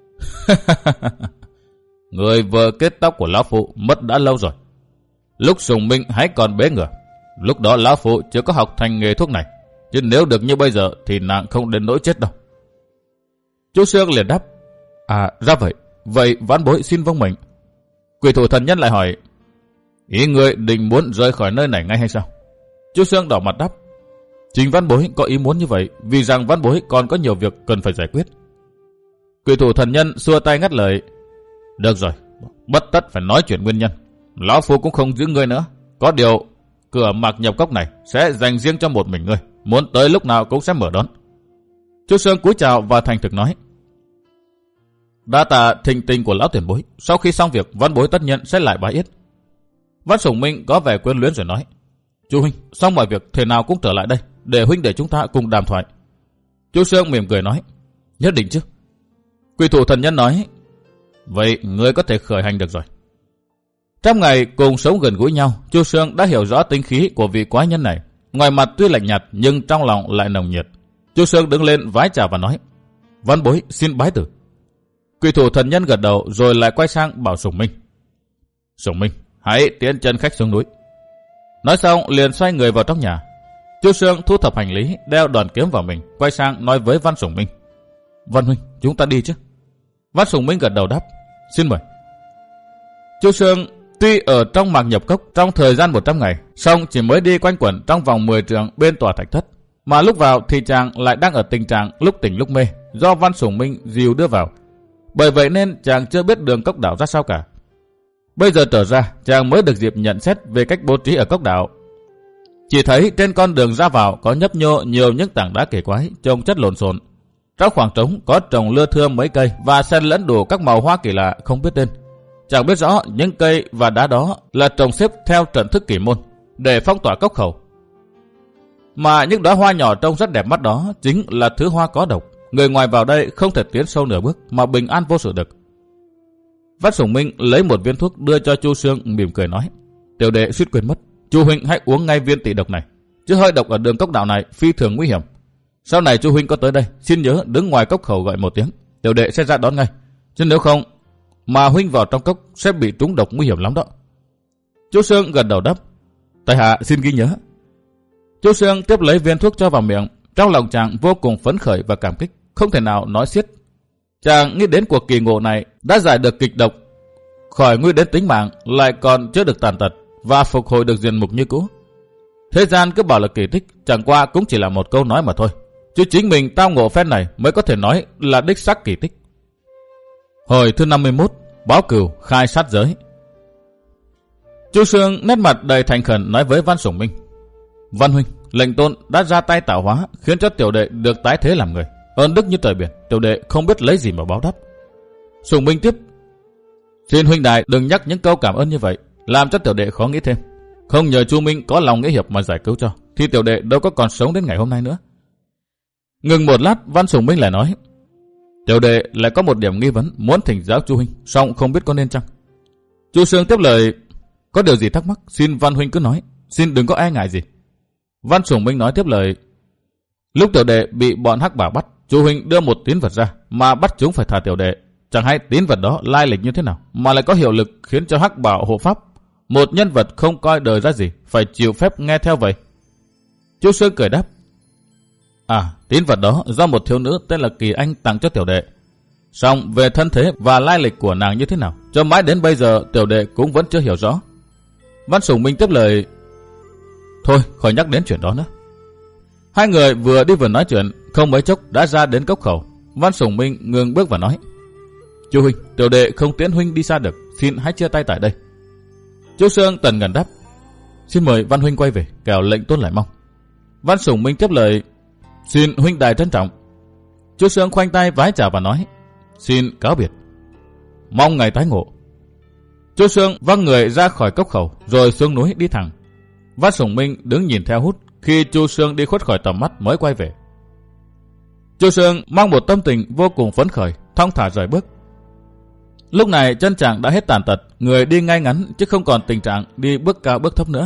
"Người vợ kết tóc của lão phụ mất đã lâu rồi. Lúc Sùng Minh hãy còn bế ngửa, lúc đó lão phụ chưa có học thành nghề thuốc này, chứ nếu được như bây giờ thì nàng không đến nỗi chết đâu." Chu Xương liền đáp: "À ra vậy, vậy vãn bối xin vâng mệnh." Quỷ thủ thần nhân lại hỏi: "Ý người định muốn rời khỏi nơi này ngay hay sao?" Chu Xương đỏ mặt đáp: "Chính vãn bối có ý muốn như vậy, vì rằng vãn bối còn có nhiều việc cần phải giải quyết." Quỷ thủ thần nhân xua tay ngắt lời: "Được rồi, bất tất phải nói chuyện nguyên nhân. Lão phu cũng không giữ ngươi nữa. Có điều, cửa Mạc Nhập Cốc này sẽ dành riêng cho một mình ngươi, muốn tới lúc nào cũng sẽ mở đón." Chu Xương cúi chào và thành thực nói: "Đa tạ thịnh tình của lão tiền bối. Sau khi xong việc, văn bối tất nhiên sẽ lại bái yết." Văn Sủng Minh có vẻ quyến luyến rồi nói: "Chu huynh, xong mọi việc thể nào cũng trở lại đây, để huynh để chúng ta cùng đàm thoại." Chu Xương mỉm cười nói: "Nhất định chứ." Quỷ thủ thần nhân nói: "Vậy ngươi có thể khởi hành được rồi." Trong ngày cùng sống gần gũi nhau, Chu Xương đã hiểu rõ tính khí của vị quái nhân này. Ngoài mặt tuy lạnh nhạt nhưng trong lòng lại nồng nhiệt. Chu Xương đứng lên vái chào và nói: "Văn bối xin bái tử." Quỷ thủ thần nhân gật đầu rồi lại quay sang bảo Sủng Minh: "Sủng Minh, hãy tiến chân khách xuống núi." Nói xong liền xoay người vào trong nhà. Chu Xương thu thập hành lý, đeo đoàn kiếm vào mình, quay sang nói với Văn Sủng Minh: "Văn huynh, chúng ta đi chứ?" Văn Sủng Minh gật đầu đáp: "Xin mời." Chu Xương Tuy ở trong mạc nhập cốc trong thời gian một trăm ngày, song chỉ mới đi quanh quẩn trong vòng mười trượng bên tòa thạch thất, mà lúc vào thì chàng lại đang ở tình trạng lúc tỉnh lúc mê, do Văn Sủng Minh dìu đưa vào. Bởi vậy nên chàng chưa biết đường cốc đảo ra sao cả. Bây giờ trở ra, chàng mới được dịp nhận xét về cách bố trí ở cốc đảo. Chỉ thấy trên con đường ra vào có nhấp nhô nhiều những tảng đá kỳ quái, trông chất lộn xộn. Trong khoảng trống có trồng lưa thưa mấy cây và xen lẫn đủ các màu hoa kỳ lạ không biết tên. Chàng biết rõ những cây và đá đó là trồng xếp theo trận thức kỳ môn để phong tỏa cốc khẩu. Mà những đóa hoa nhỏ trông rất đẹp mắt đó chính là thứ hoa có độc. Người ngoài vào đây không thể tiến sâu nửa bước mà bình an vô sự được. Văn Sủng Minh lấy một viên thuốc đưa cho Chu Xương, mỉm cười nói: Tiểu đệ suýt quên mất, Chu huynh hãy uống ngay viên tỵ độc này, chứ hơi độc ở đường cốc đạo này phi thường nguy hiểm. Sau này Chu huynh có tới đây, xin nhớ đứng ngoài cốc khẩu gọi một tiếng, tiểu đệ sẽ ra đón ngay. Chứ nếu không mà huynh vào trong cốc sẽ bị trúng độc nguy hiểm lắm đó. Chu Xương gật đầu đáp: tại hạ xin ghi nhớ. Chu Xương tiếp lấy viên thuốc cho vào miệng. Trong lòng chàng vô cùng phấn khởi và cảm kích, không thể nào nói xiết. Chàng nghĩ đến cuộc kỳ ngộ này đã giải được kịch độc, khỏi nguy đến tính mạng, lại còn chữa được tàn tật và phục hồi được diện mục như cũ. Thế gian cứ bảo là kỳ tích, chẳng qua cũng chỉ là một câu nói mà thôi. Chứ chính mình tao ngộ phen này mới có thể nói là đích xác kỳ tích. Hồi thứ năm mươi mốt, báo cừu khai sát giới. Chu Xương nét mặt đầy thành khẩn nói với Văn Sủng Minh: Văn huynh, lệnh tôn đã ra tay tạo hóa, khiến cho tiểu đệ được tái thế làm người. Ơn đức như trời biển, tiểu đệ không biết lấy gì mà báo đáp. Sủng Minh tiếp: Xin huynh đài đừng nhắc những câu cảm ơn như vậy, làm cho tiểu đệ khó nghĩ thêm. Không nhờ Chu Minh có lòng nghĩa hiệp mà giải cứu cho, thì tiểu đệ đâu có còn sống đến ngày hôm nay nữa. Ngừng một lát, Văn Sủng Minh lại nói: Tiểu đệ lại có một điểm nghi vấn muốn thỉnh giáo Chu huynh, song không biết có nên chăng. Chu Xương tiếp lời: Có điều gì thắc mắc, xin Văn huynh cứ nói, xin đừng có e ngại gì. Văn Sủng Minh nói tiếp lời: Lúc tiểu đệ bị bọn hắc bảo bắt, Chu huynh đưa một tín vật ra mà bắt chúng phải thả tiểu đệ. Chẳng hay tín vật đó lai lịch như thế nào mà lại có hiệu lực khiến cho hắc bảo hộ pháp, một nhân vật không coi đời ra gì, phải chịu phép nghe theo vậy. Chu Xương cười đáp: À, tín vật đó do một thiếu nữ tên là Kỳ Anh tặng cho tiểu đệ. Song về thân thế và lai lịch của nàng như thế nào, cho mãi đến bây giờ tiểu đệ cũng vẫn chưa hiểu rõ. Văn Sủng Minh tiếp lời: Thôi khỏi nhắc đến chuyện đó nữa. Hai người vừa đi vừa nói chuyện, không mấy chốc đã ra đến cốc khẩu. Văn Sủng Minh ngừng bước và nói: Chu huynh, tiểu đệ không tiễn huynh đi xa được, xin hãy chia tay tại đây. Chu Xương tần ngần đáp: Xin mời Văn huynh quay về, kẻo lệnh tôn lại mong. Văn Sủng Minh tiếp lời: Xin huynh đài trân trọng. Chu Xương khoanh tay vái chào và nói: Xin cáo biệt, mong ngày tái ngộ. Chu Xương văng người ra khỏi cốc khẩu rồi xuống núi đi thẳng. Văn Sủng Minh đứng nhìn theo hút khi Chu Xương đi khuất khỏi tầm mắt mới quay về. Chu Xương mang một tâm tình vô cùng phấn khởi, thong thả rời bước. Lúc này chân chàng đã hết tàn tật, người đi ngay ngắn chứ không còn tình trạng đi bước cao bước thấp nữa.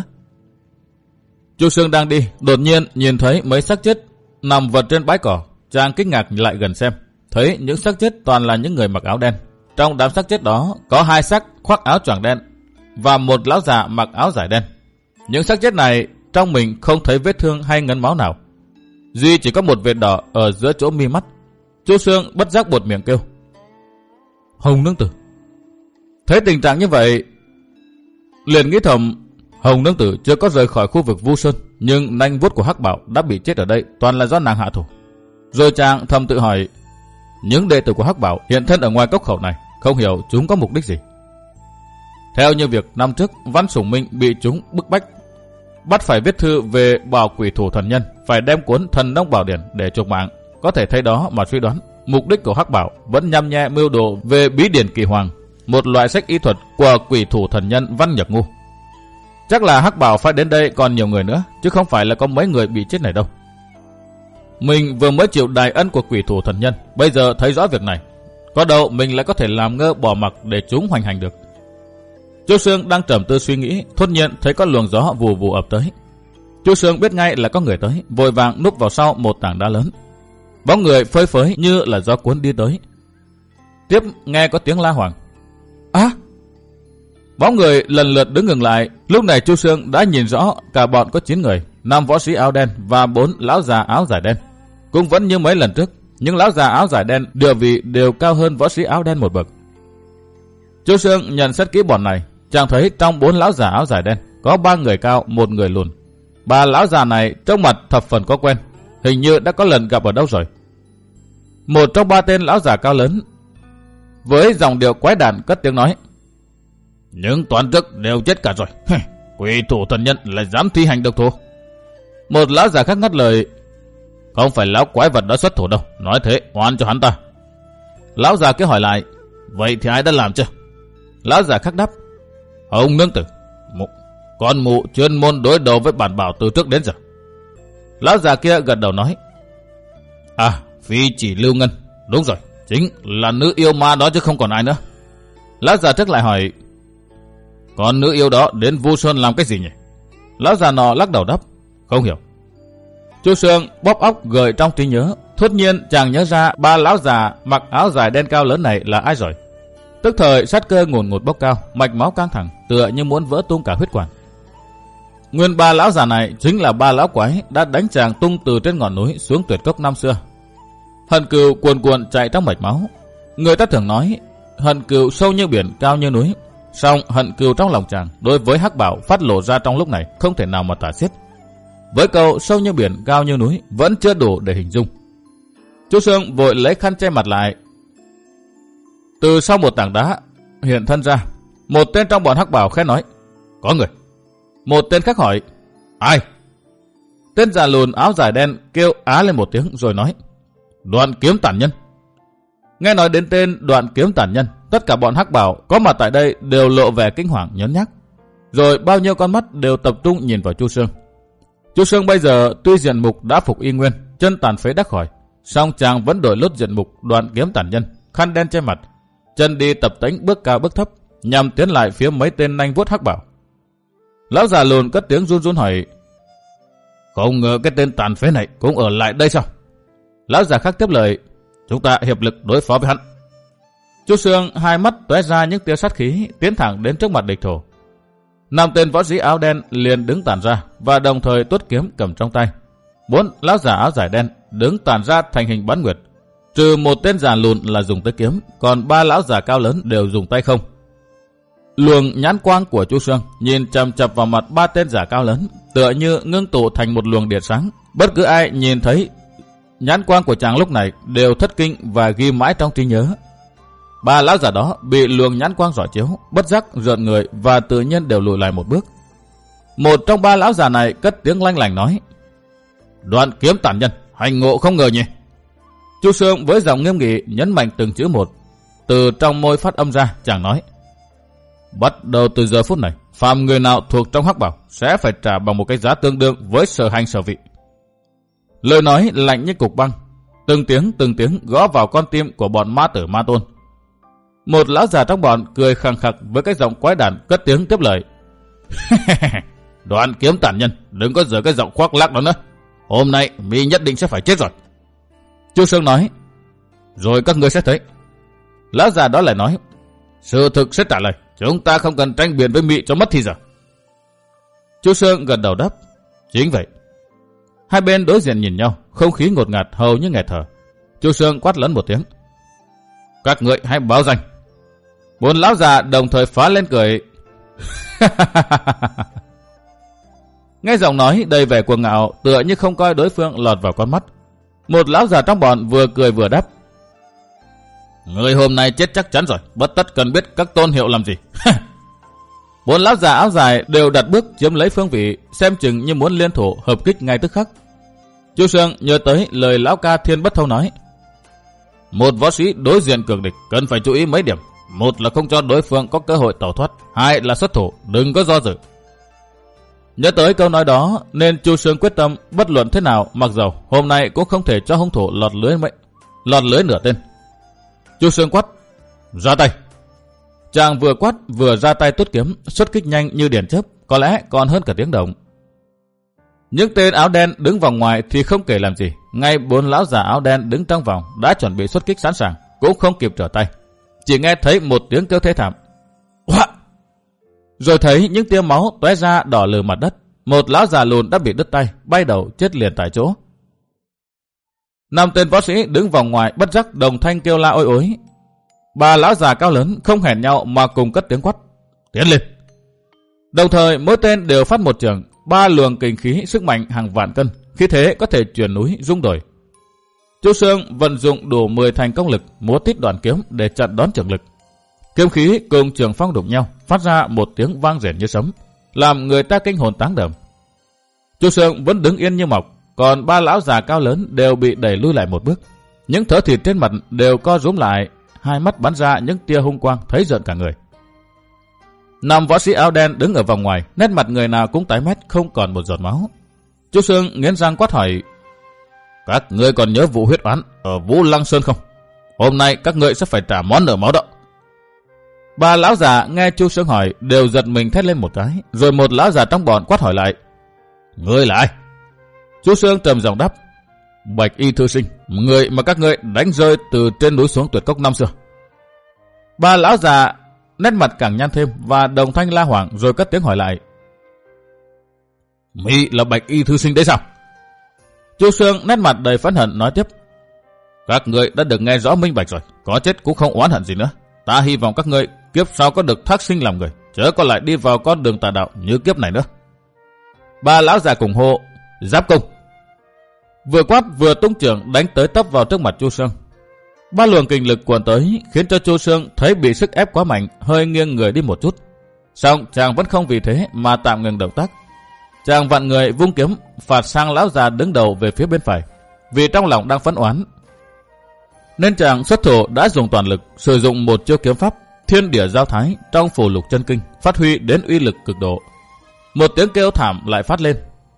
Chu Xương đang đi, đột nhiên nhìn thấy mấy xác chết nằm vật trên bãi cỏ. Chàng kinh ngạc lại gần xem, thấy những xác chết toàn là những người mặc áo đen. Trong đám xác chết đó có hai xác khoác áo choàng đen và một lão già mặc áo dài đen. Những xác chết này trong mình không thấy vết thương hay ngấn máu nào, duy chỉ có một vệt đỏ ở giữa chỗ mi mắt. Chu Xương bất giác buột miệng kêu: Hồng nương tử. Thấy tình trạng như vậy, liền nghĩ thầm, Hồng nương tử chưa có rời khỏi khu vực Vu Sơn, nhưng nanh vuốt của hắc bảo đã bị chết ở đây toàn là do nàng hạ thủ. Rồi chàng thầm tự hỏi, những đệ tử của hắc bảo hiện thân ở ngoài cốc khẩu này, không hiểu chúng có mục đích gì. Theo như việc năm trước Văn Sủng Minh bị chúng bức bách bắt phải viết thư về bảo quỷ thủ thần nhân, phải đem cuốn Thần Nông Bảo Điển để chuộc mạng, có thể thấy đó mà suy đoán mục đích của hắc bảo vẫn nhăm nhe mưu đồ về bí điển kỳ hoàng, một loại sách y thuật của quỷ thủ thần nhân Văn Nhật Ngu. Chắc là hắc bảo phải đến đây còn nhiều người nữa, chứ không phải là có mấy người bị chết này đâu. Mình vừa mới chịu đại ân của quỷ thủ thần nhân, bây giờ thấy rõ việc này, có đâu mình lại có thể làm ngơ bỏ mặc để chúng hoành hành được. Chu Xương đang trầm tư suy nghĩ, thốt nhiên thấy có luồng gió vù vù ập tới. Chu Xương biết ngay là có người tới, vội vàng núp vào sau một tảng đá lớn. Bóng người phơi phới như là gió cuốn đi tới. Tiếp nghe có tiếng la hoảng. Á! Bóng người lần lượt đứng ngừng lại. Lúc này Chu Xương đã nhìn rõ cả bọn có chín người, năm võ sĩ áo đen và bốn lão già áo dài đen. Cũng vẫn như mấy lần trước, những lão già áo dài đen địa vị đều cao hơn võ sĩ áo đen một bậc. Chu Xương nhận xét kỹ bọn này, chàng thấy trong bốn lão già áo dài đen có ba người cao, một người lùn. Ba lão già này trông mặt thập phần có quen, hình như đã có lần gặp ở đâu rồi. Một trong ba tên lão già cao lớn với giọng điệu quái đản cất tiếng nói: những toán trước đều chết cả rồi. Quỷ thủ thần nhân lại dám thi hành độc thủ. Một lão già khác ngắt lời: không phải lão quái vật đã xuất thủ đâu, nói thế oan cho hắn ta. Lão già kia hỏi lại: vậy thì ai đã làm chứ? Lão già khác đáp: ông nương tử, mụ, con mụ chuyên môn đối đầu với bản bảo từ trước đến giờ. Lão già kia gật đầu nói: à, phi chỉ Lưu Ngân, đúng rồi, chính là nữ yêu ma đó chứ không còn ai nữa. Lão già trước lại hỏi: còn nữ yêu đó đến Vu Sơn làm cái gì nhỉ? Lão già nọ lắc đầu đáp: không hiểu. Chu Sương bóp óc gợi trong trí nhớ, thốt nhiên chàng nhớ ra ba lão già mặc áo dài đen cao lớn này là ai rồi. Tức thời sát cơ ngùn ngụt bốc cao, mạch máu căng thẳng, tựa như muốn vỡ tung cả huyết quản. Nguyên ba lão già này chính là ba lão quái đã đánh chàng tung từ trên ngọn núi xuống tuyệt cốc năm xưa. Hận cừu cuồn cuộn chạy trong mạch máu. Người ta thường nói hận cừu sâu như biển, cao như núi. Song hận cừu trong lòng chàng đối với Hắc Bảo phát lộ ra trong lúc này không thể nào mà tả xiết. Với câu sâu như biển, cao như núi vẫn chưa đủ để hình dung. Chu Sương vội lấy khăn che mặt lại. Từ sau một tảng đá hiện thân ra, một tên trong bọn Hắc Bảo khẽ nói: có người. Một tên khác hỏi: ai? Tên già lùn áo dài đen kêu á lên một tiếng rồi nói: Đoạn Kiếm Tản Nhân. Nghe nói đến tên Đoạn Kiếm Tản Nhân, tất cả bọn Hắc Bảo có mặt tại đây đều lộ vẻ kinh hoàng nhớn nhác, rồi bao nhiêu con mắt đều tập trung nhìn vào Chu Sương. Chu Sương bây giờ tuy diện mục đã phục y nguyên, chân tàn phế đã khỏi, song chàng vẫn đổi lốt diện mục Đoạn Kiếm Tản Nhân, khăn đen che mặt, chân đi tập tễnh bước cao bước thấp, nhằm tiến lại phía mấy tên nanh vuốt Hắc Bảo. Lão già lùn cất tiếng run run hỏi: không ngờ cái tên tàn phế này cũng ở lại đây sao? Lão già khác tiếp lời: chúng ta hiệp lực đối phó với hắn. Chu Sương hai mắt tóe ra những tia sát khí, tiến thẳng đến trước mặt địch thủ. Năm tên võ sĩ áo đen liền đứng tản ra và đồng thời tuốt kiếm cầm trong tay. Bốn lão già áo dài đen đứng tản ra thành hình bán nguyệt, trừ một tên già lùn là dùng tới kiếm, còn ba lão già cao lớn đều dùng tay không. Luồng nhãn quang của Chu Sương nhìn chằm chằm vào mặt ba tên giả cao lớn, tựa như ngưng tụ thành một luồng điện sáng. Bất cứ ai nhìn thấy nhãn quang của chàng lúc này đều thất kinh và ghi mãi trong trí nhớ. Ba lão giả đó bị luồng nhãn quang rọi chiếu, bất giác rợn người và tự nhiên đều lùi lại một bước. Một trong ba lão già này cất tiếng lanh lảnh nói: Đoạn Kiếm Tản Nhân, hành ngộ không ngờ nhỉ? Chu Sương với giọng nghiêm nghị nhấn mạnh từng chữ một. Từ trong môi phát âm ra, chàng nói: bắt đầu từ giờ phút này, phàm người nào thuộc trong Hắc Bảo sẽ phải trả bằng một cái giá tương đương với sở hành sở vị. Lời nói lạnh như cục băng, từng tiếng từng tiếng gõ vào con tim của bọn ma tử ma tôn. Một lão già trong bọn cười khằng khặc với cái giọng quái đản cất tiếng tiếp lời: Đoạn Kiếm Tản Nhân, đừng có giở cái giọng khoác lác đó nữa. Hôm nay mi nhất định sẽ phải chết rồi. Chu Sương nói: rồi các ngươi sẽ thấy. Lão già đó lại nói: sự thực sẽ trả lời, chúng ta không cần tranh biện với mị cho mất thì giờ. Chu Sương gật đầu đáp: chính vậy. Hai bên đối diện nhìn nhau, không khí ngột ngạt hầu như nghẹt thở. Chu Sương quát lớn một tiếng: các ngươi hãy báo danh. Bốn lão già đồng thời phá lên cười. Nghe giọng nói đầy vẻ cuồng ngạo, tựa như không coi đối phương lọt vào con mắt. Một lão già trong bọn vừa cười vừa đáp: người hôm nay chết chắc chắn rồi, bất tất cần biết các tôn hiệu làm gì. Bốn lão già áo dài đều đặt bước chiếm lấy phương vị, xem chừng như muốn liên thủ hợp kích ngay tức khắc. Chu Sương nhớ tới lời lão ca Thiên Bất Thâu nói: một võ sĩ đối diện cường địch cần phải chú ý mấy điểm. Một là không cho đối phương có cơ hội tẩu thoát, hai là xuất thủ, đừng có do dự. Nhớ tới câu nói đó nên Chu Sương quyết tâm bất luận thế nào, mặc dầu hôm nay cũng không thể cho hung thủ lọt lưới mấy, lọt lưới nửa tên. Chu Sương quát: ra tay. Chàng vừa quát vừa ra tay tuốt kiếm, xuất kích nhanh như điện chớp, có lẽ còn hơn cả tiếng động. Những tên áo đen đứng vòng ngoài thì không kể làm gì, ngay bốn lão già áo đen đứng trong vòng đã chuẩn bị xuất kích sẵn sàng, cũng không kịp trở tay. Chỉ nghe thấy một tiếng kêu thê thảm, Hoa! Rồi thấy những tia máu tóe ra đỏ lừ mặt đất. Một lão già lùn đã bị đứt tay, bay đầu chết liền tại chỗ. Năm tên võ sĩ đứng vòng ngoài bất giác đồng thanh kêu la ôi ối. Ba lão già cao lớn không hẹn nhau mà cùng cất tiếng quát: tiến lên, Đồng thời mỗi tên đều phát một trường, ba luồng kình khí sức mạnh hàng vạn cân, khí thế có thể chuyển núi rung đổi. Chu Xương vận dụng đủ mười thành công lực, múa tít đoàn kiếm để chặn đón trường lực. Kiếm khí cùng trường phong đụng nhau, phát ra một tiếng vang rền như sấm, làm người ta kinh hồn táng đờm. Chu Xương vẫn đứng yên như mọc, còn ba lão già cao lớn đều bị đẩy lui lại một bước. Những thớ thịt trên mặt đều co rúm lại, hai mắt bắn ra những tia hung quang thấy rợn cả người. Năm võ sĩ áo đen đứng ở vòng ngoài, nét mặt người nào cũng tái mét, không còn một giọt máu. Chu Xương nghiến răng quát hỏi: các ngươi còn nhớ vụ huyết oán ở Vũ Lăng Sơn không? Hôm nay các ngươi sẽ phải trả món nợ máu đó. Ba lão già nghe Chu Xương hỏi đều giật mình thét lên một cái, rồi một lão già trong bọn quát hỏi lại: ngươi là ai? Chu Xương trầm giọng đáp: Bạch Y thư sinh, người mà các ngươi đánh rơi từ trên núi xuống Tuyệt Cốc năm xưa. Ba lão già nét mặt càng nhăn thêm và đồng thanh la hoảng, rồi cất tiếng hỏi lại: Mi là Bạch Y thư sinh đấy sao? Chu Xương nét mặt đầy phẫn hận nói tiếp: các ngươi đã được nghe rõ minh bạch rồi, có chết cũng không oán hận gì nữa. Ta hy vọng các ngươi kiếp sau có được thác sinh làm người, chớ có lại đi vào con đường tà đạo như kiếp này nữa. Ba lão già cùng hô: giáp công! Vừa quát vừa tung trưởng đánh tới tấp vào trước mặt Chu Xương. Ba luồng kình lực cuồn tới khiến cho Chu Xương thấy bị sức ép quá mạnh, hơi nghiêng người đi một chút. Song chàng vẫn không vì thế mà tạm ngừng động tác. Chàng vặn người vung kiếm phạt sang lão già đứng đầu về phía bên phải, vì trong lòng đang phẫn oán nên chàng xuất thủ đã dùng toàn lực, sử dụng một chiêu kiếm pháp Thiên Địa Giao Thái trong Phù Lục Chân Kinh, phát huy đến uy lực cực độ. Một tiếng kêu thảm lại phát lên.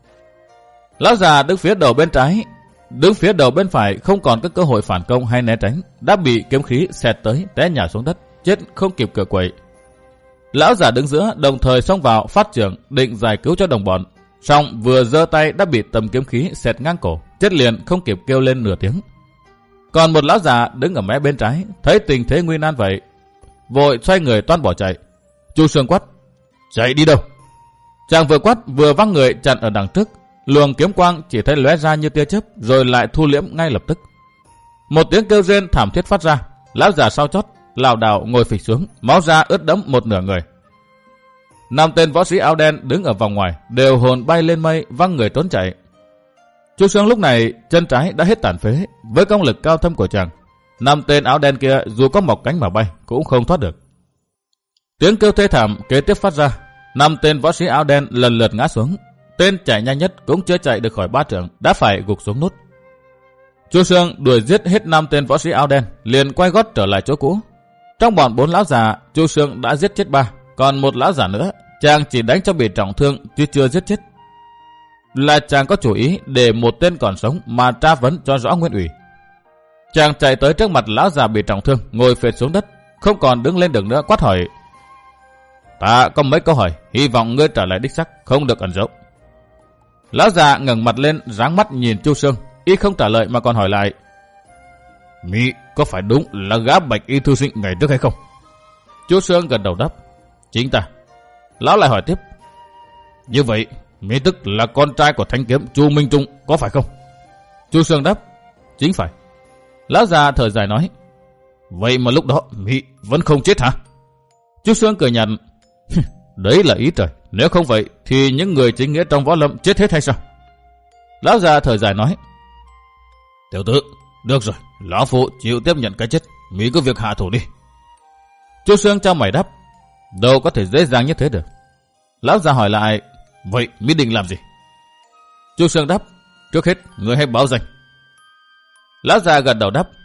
Lão già đứng phía đầu bên trái, đứng phía đầu bên phải không còn các cơ hội phản công hay né tránh, đã bị kiếm khí xẹt tới, té nhào xuống đất, chết không kịp cựa quậy. Lão già đứng giữa đồng thời xông vào phát trưởng định giải cứu cho đồng bọn, song vừa giơ tay đã bị tầm kiếm khí xẹt ngang cổ, chết liền không kịp kêu lên nửa tiếng. Còn một lão già đứng ở mé bên trái thấy tình thế nguy nan vậy, vội xoay người toan bỏ chạy. Chu Xương quát: chạy đi đâu? Chàng vừa quát vừa văng người chặn ở đằng trước, luồng kiếm quang chỉ thấy lóe ra như tia chớp rồi lại thu liễm ngay lập tức. Một tiếng kêu rên thảm thiết phát ra, lão già sau chót lảo đảo ngồi phịch xuống, máu ra ướt đẫm một nửa người. Năm tên võ sĩ áo đen đứng ở vòng ngoài đều hồn bay lên mây, văng người trốn chạy. Chu Xương lúc này chân trái đã hết tàn phế, với công lực cao thâm của chàng, năm tên áo đen kia dù có mọc cánh mà bay cũng không thoát được. Tiếng kêu thê thảm kế tiếp phát ra, năm tên võ sĩ áo đen lần lượt ngã xuống. Tên chạy nhanh nhất cũng chưa chạy được khỏi ba trượng đã phải gục xuống nút. Chu Xương đuổi giết hết năm tên võ sĩ áo đen, liền quay gót trở lại chỗ cũ. Trong bọn bốn lão già, Chu Xương đã giết chết ba, còn một lão già nữa chàng chỉ đánh cho bị trọng thương chứ chưa giết chết. Là chàng có chủ ý để một tên còn sống mà tra vấn cho rõ nguyên ủy. Chàng chạy tới trước mặt lão già bị trọng thương, ngồi phệt xuống đất, không còn đứng lên được nữa, quát hỏi: ta có mấy câu hỏi, hy vọng ngươi trả lời đích xác, không được ẩn giấu. Lão già ngẩng mặt lên, ráng mắt nhìn Chu Xương, y không trả lời mà còn hỏi lại: Mi có phải đúng là gã Bạch Y thư sinh ngày trước hay không? Chu Xương gật đầu đáp: chính ta. Lão lại hỏi tiếp: như vậy Mi tức là con trai của thanh kiếm Chu Minh Trung có phải không? Chu Xương đáp: chính phải. Lão già thở dài nói: vậy mà lúc đó Mi vẫn không chết hả? Chu Xương cười nhạt: đấy là ý trời, nếu không vậy thì những người chính nghĩa trong võ lâm chết hết hay sao? Lão già thở dài nói: tiểu tử, được rồi, lão phụ chịu tiếp nhận cái chết, Mi cứ việc hạ thủ đi. Chu Xương trao mày đáp: đâu có thể dễ dàng như thế được. Lão già hỏi lại: vậy Mi định làm gì? Chu Xương đáp: trước hết người hãy báo danh. Lão già gật đầu đáp: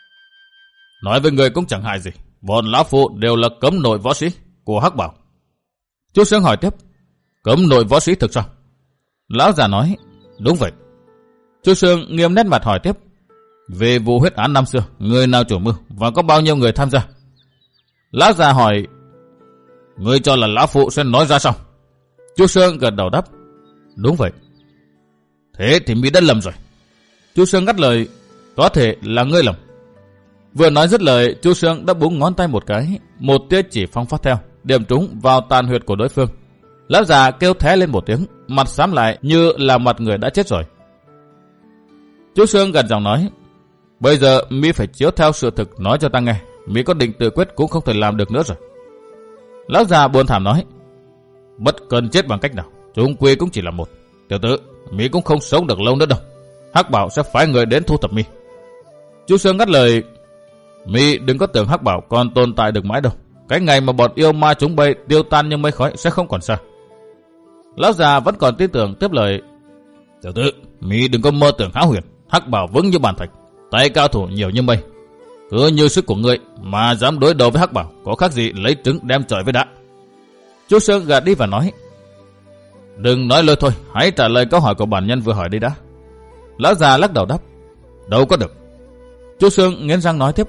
nói với người cũng chẳng hại gì, bọn lão phụ đều là cấm nội võ sĩ của Hắc Bảo. Chu Xương hỏi tiếp: cấm nội võ sĩ thực sao? Lão già nói: đúng vậy. Chu Xương nghiêm nét mặt hỏi tiếp: về vụ huyết án năm xưa, người nào chủ mưu và có bao nhiêu người tham gia? Lão già hỏi: ngươi cho là lão phụ sẽ nói ra sao? Chu Xương gật đầu đáp: đúng vậy. Thế thì mi đã lầm rồi. Chu Xương ngắt lời: có thể là ngươi lầm. Vừa nói dứt lời, Chu Xương đã búng ngón tay một cái, một tia chỉ phong phát theo, điểm trúng vào tàn huyệt của đối phương. Lão già kêu thé lên một tiếng, mặt xám lại như là mặt người đã chết rồi. Chu Xương gật giọng nói: bây giờ mi phải chiếu theo sự thực nói cho ta nghe, mi có định tự quyết cũng không thể làm được nữa rồi. Lão già buồn thảm nói: Bất cần chết bằng cách nào, chung quy cũng chỉ là một. Tiểu tử, mi cũng không sống được lâu nữa đâu. Hắc Bảo sẽ phái người đến thu thập mi. Chu Sương ngắt lời, mi đừng có tưởng Hắc Bảo còn tồn tại được mãi đâu. Cái ngày mà bọn yêu ma chúng bay tiêu tan như mây khói sẽ không còn xa. Lão già vẫn còn tin tưởng tiếp lời, tiểu tử, mi đừng có mơ tưởng hão huyền. Hắc Bảo vững như bàn thạch, tay cao thủ nhiều như mây. Cứ như sức của ngươi mà dám đối đầu với Hắc Bảo, có khác gì lấy trứng đem chọi với đá. Chu Sương gạt đi và nói, đừng nói lơi thôi, hãy trả lời câu hỏi của bản nhân vừa hỏi đi đã. Lão già lắc đầu đáp, đâu có được. Chu Sương nghiến răng nói tiếp,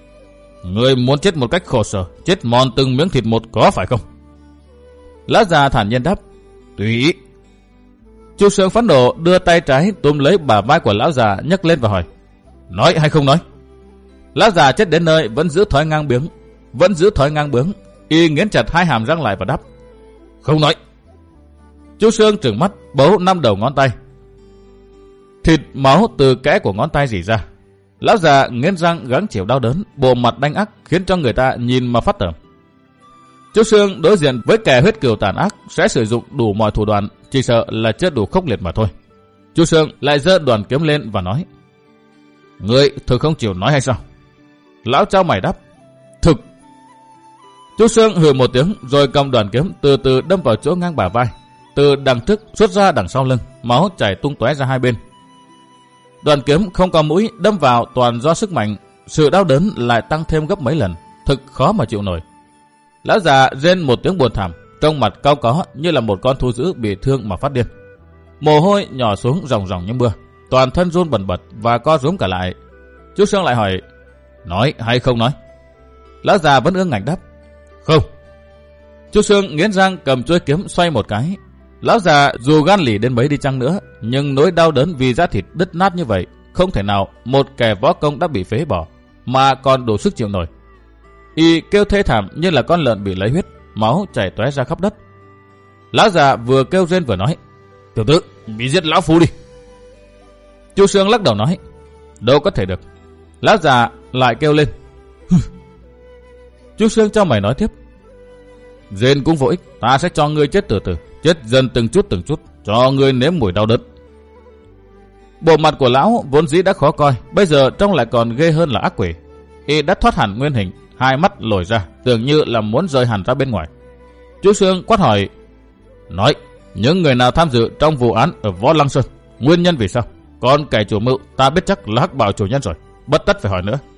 ngươi muốn chết một cách khổ sở, chết mòn từng miếng thịt một có phải không? Lão già thản nhiên đáp, tùy ý. Chu Sương phẫn nộ đưa tay trái túm lấy bả vai của lão già nhấc lên và hỏi, nói hay không nói? Lão già chết đến nơi vẫn giữ thói ngang bướng, vẫn giữ thói ngang bướng, y nghiến chặt hai hàm răng lại và đáp, không nói. Chu Sương trừng mắt bấu năm đầu ngón tay, thịt máu từ kẽ của ngón tay rỉ ra. Lão già nghiến răng gắng chịu đau đớn, bộ mặt đanh ác khiến cho người ta nhìn mà phát tởm. Chu Sương đối diện với kẻ huyết cừu tàn ác sẽ sử dụng đủ mọi thủ đoạn, chỉ sợ là chưa đủ khốc liệt mà thôi. Chu Sương lại giơ đoàn kiếm lên và nói, ngươi thực không chịu nói hay sao? Lão trao mày đáp, thực. Chu Sương hừ một tiếng rồi cầm đoàn kiếm từ từ đâm vào chỗ ngang bả vai, từ đằng trước xuất ra đằng sau lưng, máu chảy tung tóe ra hai bên. Đoàn kiếm không có mũi đâm vào toàn do sức mạnh, sự đau đớn lại tăng thêm gấp mấy lần, thực khó mà chịu nổi. Lão già rên một tiếng buồn thảm, trong mặt cau có như là một con thú dữ bị thương mà phát điên. Mồ hôi nhỏ xuống ròng ròng như mưa, toàn thân run bần bật và co rúm cả lại. Chu Sương lại hỏi, nói hay không nói? Lão già vẫn ương ngạnh đáp, không. Chu Sương nghiến răng cầm chuôi kiếm xoay một cái. Lão già dù gan lì đến mấy đi chăng nữa, nhưng nỗi đau đớn vì da thịt đứt nát như vậy không thể nào một kẻ võ công đã bị phế bỏ mà còn đủ sức chịu nổi. Y kêu thê thảm như là con lợn bị lấy huyết, máu chảy tóe ra khắp đất. Lão già vừa kêu rên vừa nói, tiểu tử, bị giết lão phu đi. Chu Sương lắc đầu nói, đâu có thể được. Lão già lại kêu lên. Chu Sương cho mày nói tiếp, rên cũng vô ích, ta sẽ cho ngươi chết từ từ, chết dần từng chút từng chút, cho ngươi nếm mùi đau đớn. Bộ mặt của lão vốn dĩ đã khó coi, bây giờ trông lại còn ghê hơn là ác quỷ. Y đã thoát hẳn nguyên hình, hai mắt lồi ra, tưởng như là muốn rơi hẳn ra bên ngoài. Chu Sương quát hỏi, nói, những người nào tham dự trong vụ án ở Võ Lăng Sơn, nguyên nhân vì sao? Còn kẻ chủ mưu ta biết chắc là Hắc Bảo chủ nhân rồi, bất tất phải hỏi nữa.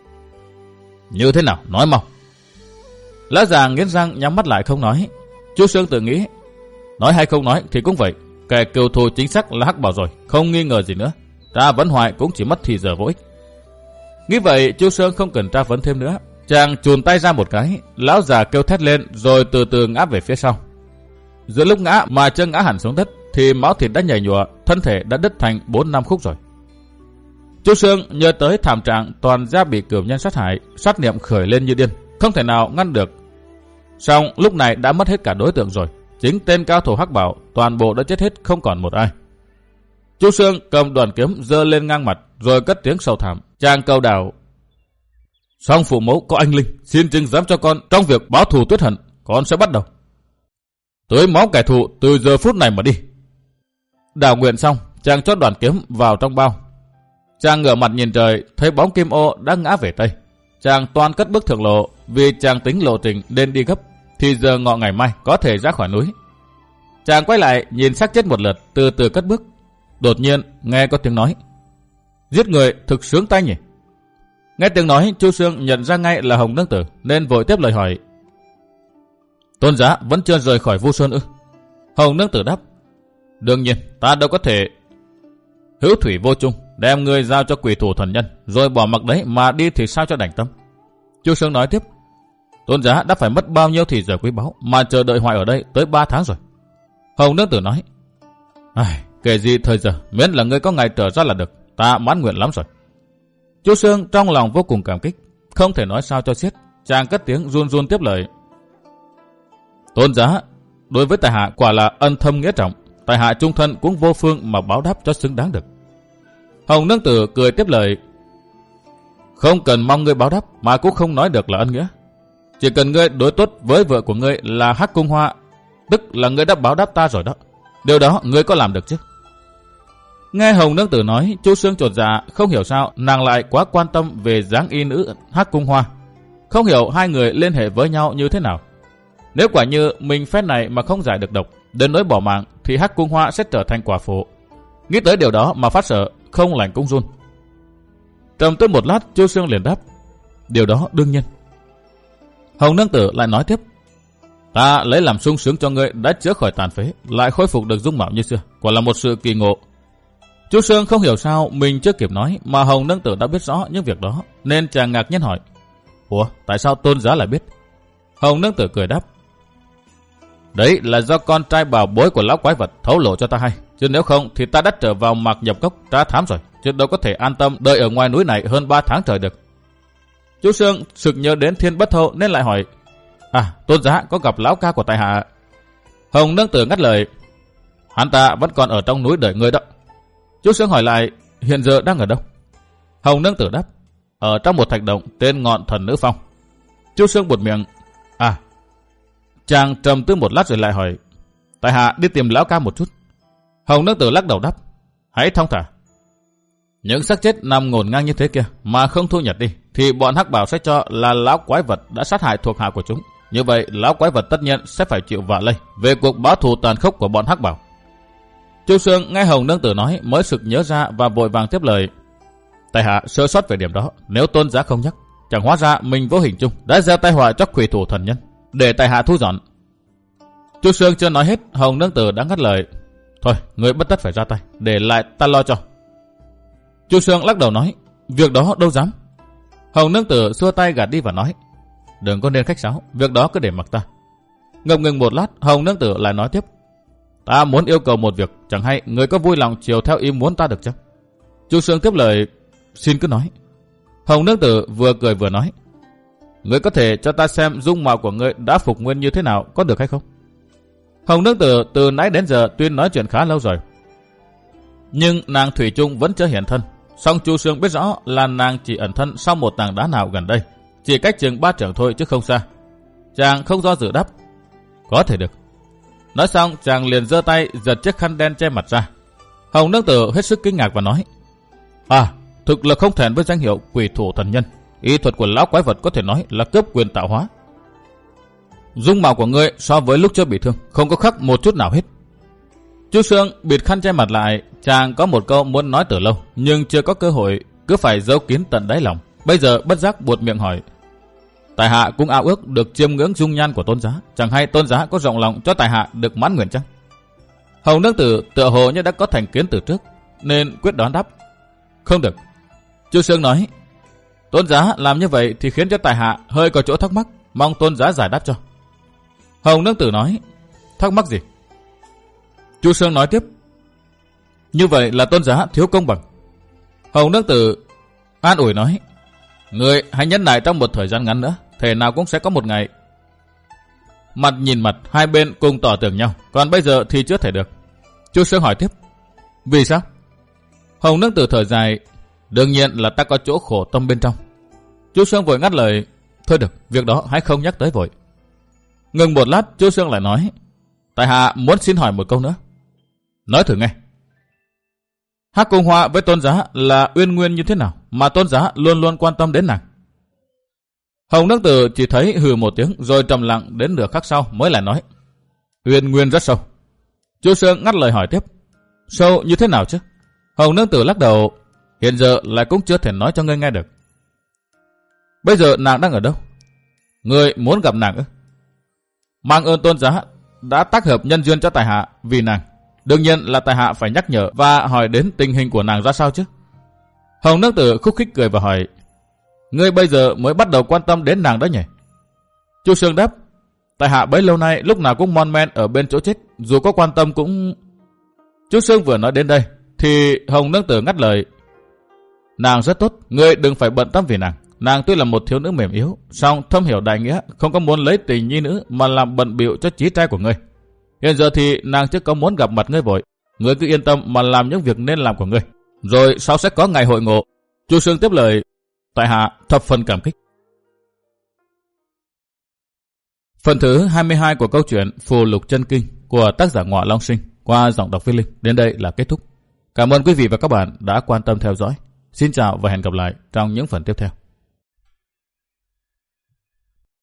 Như thế nào, nói mau. Lão già nghiến răng nhắm mắt lại không nói. Chu Sương tự nghĩ, nói hay không nói thì cũng vậy, kẻ cừu thù chính xác là Hắc Bảo rồi, không nghi ngờ gì nữa. Ta vấn hoài cũng chỉ mất thì giờ vô ích. Nghĩ vậy, Chu Sương không cần tra vấn thêm nữa. Chàng chùn tay ra một cái, lão già kêu thét lên rồi từ từ ngã về phía sau. Giữa lúc ngã mà chân ngã hẳn xuống đất thì máu thịt đã nhảy nhụa, thân thể đã đứt thành bốn năm khúc rồi. Chu Sương nhớ tới thảm trạng toàn gia bị cửu nhân sát hại, sát niệm khởi lên như điên, không thể nào ngăn được. Song lúc này đã mất hết cả đối tượng rồi, chính tên cao thủ Hắc Bảo toàn bộ đã chết hết không còn một ai. Chu Sương cầm đoàn kiếm giơ lên ngang mặt rồi cất tiếng sầu thảm, chàng cầu đảo, song phụ mẫu có anh linh, xin chứng giám cho con trong việc báo thù tuyết hận, con sẽ bắt đầu tưới máu kẻ thù từ giờ phút này mà đi. Đảo nguyện xong, chàng chót đoàn kiếm vào trong bao. Chàng ngửa mặt nhìn trời, thấy bóng kim ô đã ngã về tây. Chàng toan cất bước thượng lộ, vì chàng tính lộ trình nên đi gấp, thì giờ ngọ ngày mai có thể ra khỏi núi. Chàng quay lại nhìn xác chết một lượt, từ từ cất bước. Đột nhiên nghe có tiếng nói, giết người thực sướng tay nhỉ. Nghe tiếng nói, Chu Sương nhận ra ngay là Hồng Nương Tử, nên vội tiếp lời hỏi, tôn giá vẫn chưa rời khỏi Vu Sơn ư? Hồng Nương Tử đáp, đương nhiên, ta đâu có thể hữu thủy vô chung, đem người giao cho quỷ thủ thần nhân, rồi bỏ mặc đấy mà đi thì sao cho đành tâm. Chu Sương nói tiếp, tôn giá đã phải mất bao nhiêu thì giờ quý báu mà chờ đợi hoài ở đây tới ba tháng rồi. Hồng Nương Tử nói, ai, kể gì thời giờ, miễn là ngươi có ngày trở ra là được, ta mãn nguyện lắm rồi. Chu Sương trong lòng vô cùng cảm kích, không thể nói sao cho xiết. Chàng cất tiếng run run tiếp lời, tôn giá đối với tại hạ quả là ân thâm nghĩa trọng, tại hạ trung thân cũng vô phương mà báo đáp cho xứng đáng được. Hồng Nương Tử cười tiếp lời, không cần mong ngươi báo đáp mà cũng không nói được là ân nghĩa. Chỉ cần ngươi đối tốt với vợ của ngươi là Hắc Cung Hoa, tức là ngươi đã báo đáp ta rồi đó. Điều đó ngươi có làm được chứ? Nghe Hồng Nương Tử nói, Chu Xương chột dạ, không hiểu sao nàng lại quá quan tâm về dáng y nữ Hắc Cung Hoa. Không hiểu hai người liên hệ với nhau như thế nào. Nếu quả như mình phép này mà không giải được độc, đến nỗi bỏ mạng, thì Hắc Cung Hoa sẽ trở thành quả phụ. Nghĩ tới điều đó mà phát sợ, không lành cũng run. Trầm tư một lát, Chu Xương liền đáp: điều đó đương nhiên. Hồng Nương Tử lại nói tiếp: ta lấy làm sung sướng cho ngươi đã chữa khỏi tàn phế, lại khôi phục được dung mạo như xưa, quả là một sự kỳ ngộ. Chu Xương không hiểu sao mình chưa kịp nói mà Hồng Nương Tử đã biết rõ những việc đó, nên chàng ngạc nhiên hỏi: ủa, tại sao tôn giá lại biết? Hồng Nương Tử cười đáp: đấy là do con trai bảo bối của lão quái vật thấu lộ cho ta hay, chứ nếu không thì ta đã trở vào Mạc Nhập Cốc tra thám rồi, chứ đâu có thể an tâm đợi ở ngoài núi này hơn ba tháng trời được. Chu Xương sực nhớ đến Thiên Bất Thâu nên lại hỏi: à, tôn giá có gặp lão ca của tại hạ? Hồng Nương Tử ngắt lời: hắn ta vẫn còn ở trong núi đợi ngươi đó. Chu Xương hỏi lại: hiện giờ đang ở đâu? Hồng Nương Tử đáp: ở trong một thạch động tên Ngọn Thần Nữ Phong. Chu Xương buột miệng: à. Chàng trầm tư một lát rồi lại hỏi: tại hạ đi tìm lão ca một chút. Hồng Nương Tử lắc đầu đáp: hãy thong thả. Những xác chết nằm ngổn ngang như thế kia mà không thu nhặt đi, thì bọn Hắc Bảo sẽ cho là lão quái vật đã sát hại thuộc hạ của chúng. Như vậy lão quái vật tất nhiên sẽ phải chịu vạ lây về cuộc báo thù tàn khốc của bọn Hắc Bảo. Chu Xương nghe Hồng Nương Tử nói mới sực nhớ ra và vội vàng tiếp lời: tại hạ sơ sót về điểm đó, nếu tôn giá không nhắc, chẳng hóa ra mình vô hình chung đã gieo tai họa cho quỷ thủ thần nhân, để tại hạ thu dọn. Chu Xương chưa nói hết, Hồng Nương Tử đã ngắt lời: thôi, người bất tất phải ra tay, để lại ta lo cho. Chu Xương lắc đầu nói: việc đó đâu dám. Hồng Nương Tử xua tay gạt đi và nói: đừng có nên khách sáo, việc đó cứ để mặc ta. Ngập ngừng một lát, Hồng Nương Tử lại nói tiếp: ta muốn yêu cầu một việc, chẳng hay người có vui lòng chiều theo ý muốn ta được chăng? Chu Xương tiếp lời: xin cứ nói. Hồng Nương Tử vừa cười vừa nói: người có thể cho ta xem dung mạo của người đã phục nguyên như thế nào, có được hay không? Hồng Nương Tử từ nãy đến giờ tuy nói chuyện khá lâu rồi, nhưng nàng thủy chung vẫn chưa hiện thân. Song Chu Xương biết rõ là nàng chỉ ẩn thân sau một tảng đá nào gần đây, chỉ cách chừng ba trượng thôi chứ không xa. Chàng không do dự đáp: có thể được. Nói xong chàng liền giơ tay giật chiếc khăn đen che mặt ra. Hồng Nương Tử hết sức kinh ngạc và nói: à, thực là không thẹn với danh hiệu quỷ thủ thần nhân. Y thuật của lão quái vật có thể nói là cướp quyền tạo hóa. Dung mạo của ngươi so với lúc chưa bị thương không có khác một chút nào hết. Chu Xương bịt khăn che mặt lại. Chàng có một câu muốn nói từ lâu, nhưng chưa có cơ hội, cứ phải giấu kín tận đáy lòng. Bây giờ bất giác buột miệng hỏi: tại hạ cũng ao ước được chiêm ngưỡng dung nhan của tôn giá, chẳng hay tôn giá có rộng lòng cho tại hạ được mãn nguyện chăng? Hồng Nương Tử tựa hồ như đã có thành kiến từ trước, nên quyết đoán đáp: không được. Chu Xương nói: tôn giá làm như vậy thì khiến cho tại hạ hơi có chỗ thắc mắc, mong tôn giá giải đáp cho. Hồng Nương Tử nói: thắc mắc gì? Chu Xương nói tiếp: như vậy là tôn giá thiếu công bằng. Hồng Nương Tử an ủi nói: người hãy nhẫn nại trong một thời gian ngắn nữa, thể nào cũng sẽ có một ngày mặt nhìn mặt hai bên cùng tỏ tưởng nhau, còn bây giờ thì chưa thể được. Chu Xương hỏi tiếp: vì sao? Hồng Nương Tử thở dài: đương nhiên là ta có chỗ khổ tâm bên trong. Chu Xương vội ngắt lời: thôi được, việc đó hãy không nhắc tới vội. Ngừng một lát, Chu Xương lại nói: tại hạ muốn xin hỏi một câu nữa. Nói thử nghe. Hắc Cung Hoa với tôn giá là uyên nguyên như thế nào mà tôn giá luôn luôn quan tâm đến nàng? Hồng Nương Tử chỉ thấy hừ một tiếng rồi trầm lặng đến nửa khắc sau mới lại nói: uyên nguyên rất sâu. Chu Xương ngắt lời hỏi tiếp: sâu như thế nào chứ? Hồng Nương Tử lắc đầu: hiện giờ lại cũng chưa thể nói cho ngươi nghe được. Bây giờ nàng đang ở đâu? Ngươi muốn gặp nàng ư? Mang ơn tôn giá đã tác hợp nhân duyên cho tại hạ vì nàng. Đương nhiên là tại hạ phải nhắc nhở và hỏi đến tình hình của nàng ra sao chứ. Hồng Nương Tử khúc khích cười và hỏi: ngươi bây giờ mới bắt đầu quan tâm đến nàng đó nhỉ? Chu Xương đáp: tại hạ bấy lâu nay lúc nào cũng mon men ở bên chỗ chết, dù có quan tâm cũng... Chu Xương vừa nói đến đây thì Hồng Nương Tử ngắt lời: nàng rất tốt, ngươi đừng phải bận tâm vì nàng. Nàng tuy là một thiếu nữ mềm yếu, song thâm hiểu đại nghĩa, không có muốn lấy tình nhi nữ mà làm bận bịu cho chí trai của ngươi. Hiện giờ thì nàng chưa có muốn gặp mặt ngươi vội, ngươi cứ yên tâm mà làm những việc nên làm của ngươi, rồi sau sẽ có ngày hội ngộ. Chu Xương tiếp lời: tại hạ thập phần cảm kích. Phần thứ hai mươi hai của câu chuyện Phù Lục Chân Kinh của tác giả Ngọa Long Sinh qua giọng đọc Viết Linh đến đây là kết thúc. Cảm ơn quý vị và các bạn đã quan tâm theo dõi. Xin chào và hẹn gặp lại trong những phần tiếp theo.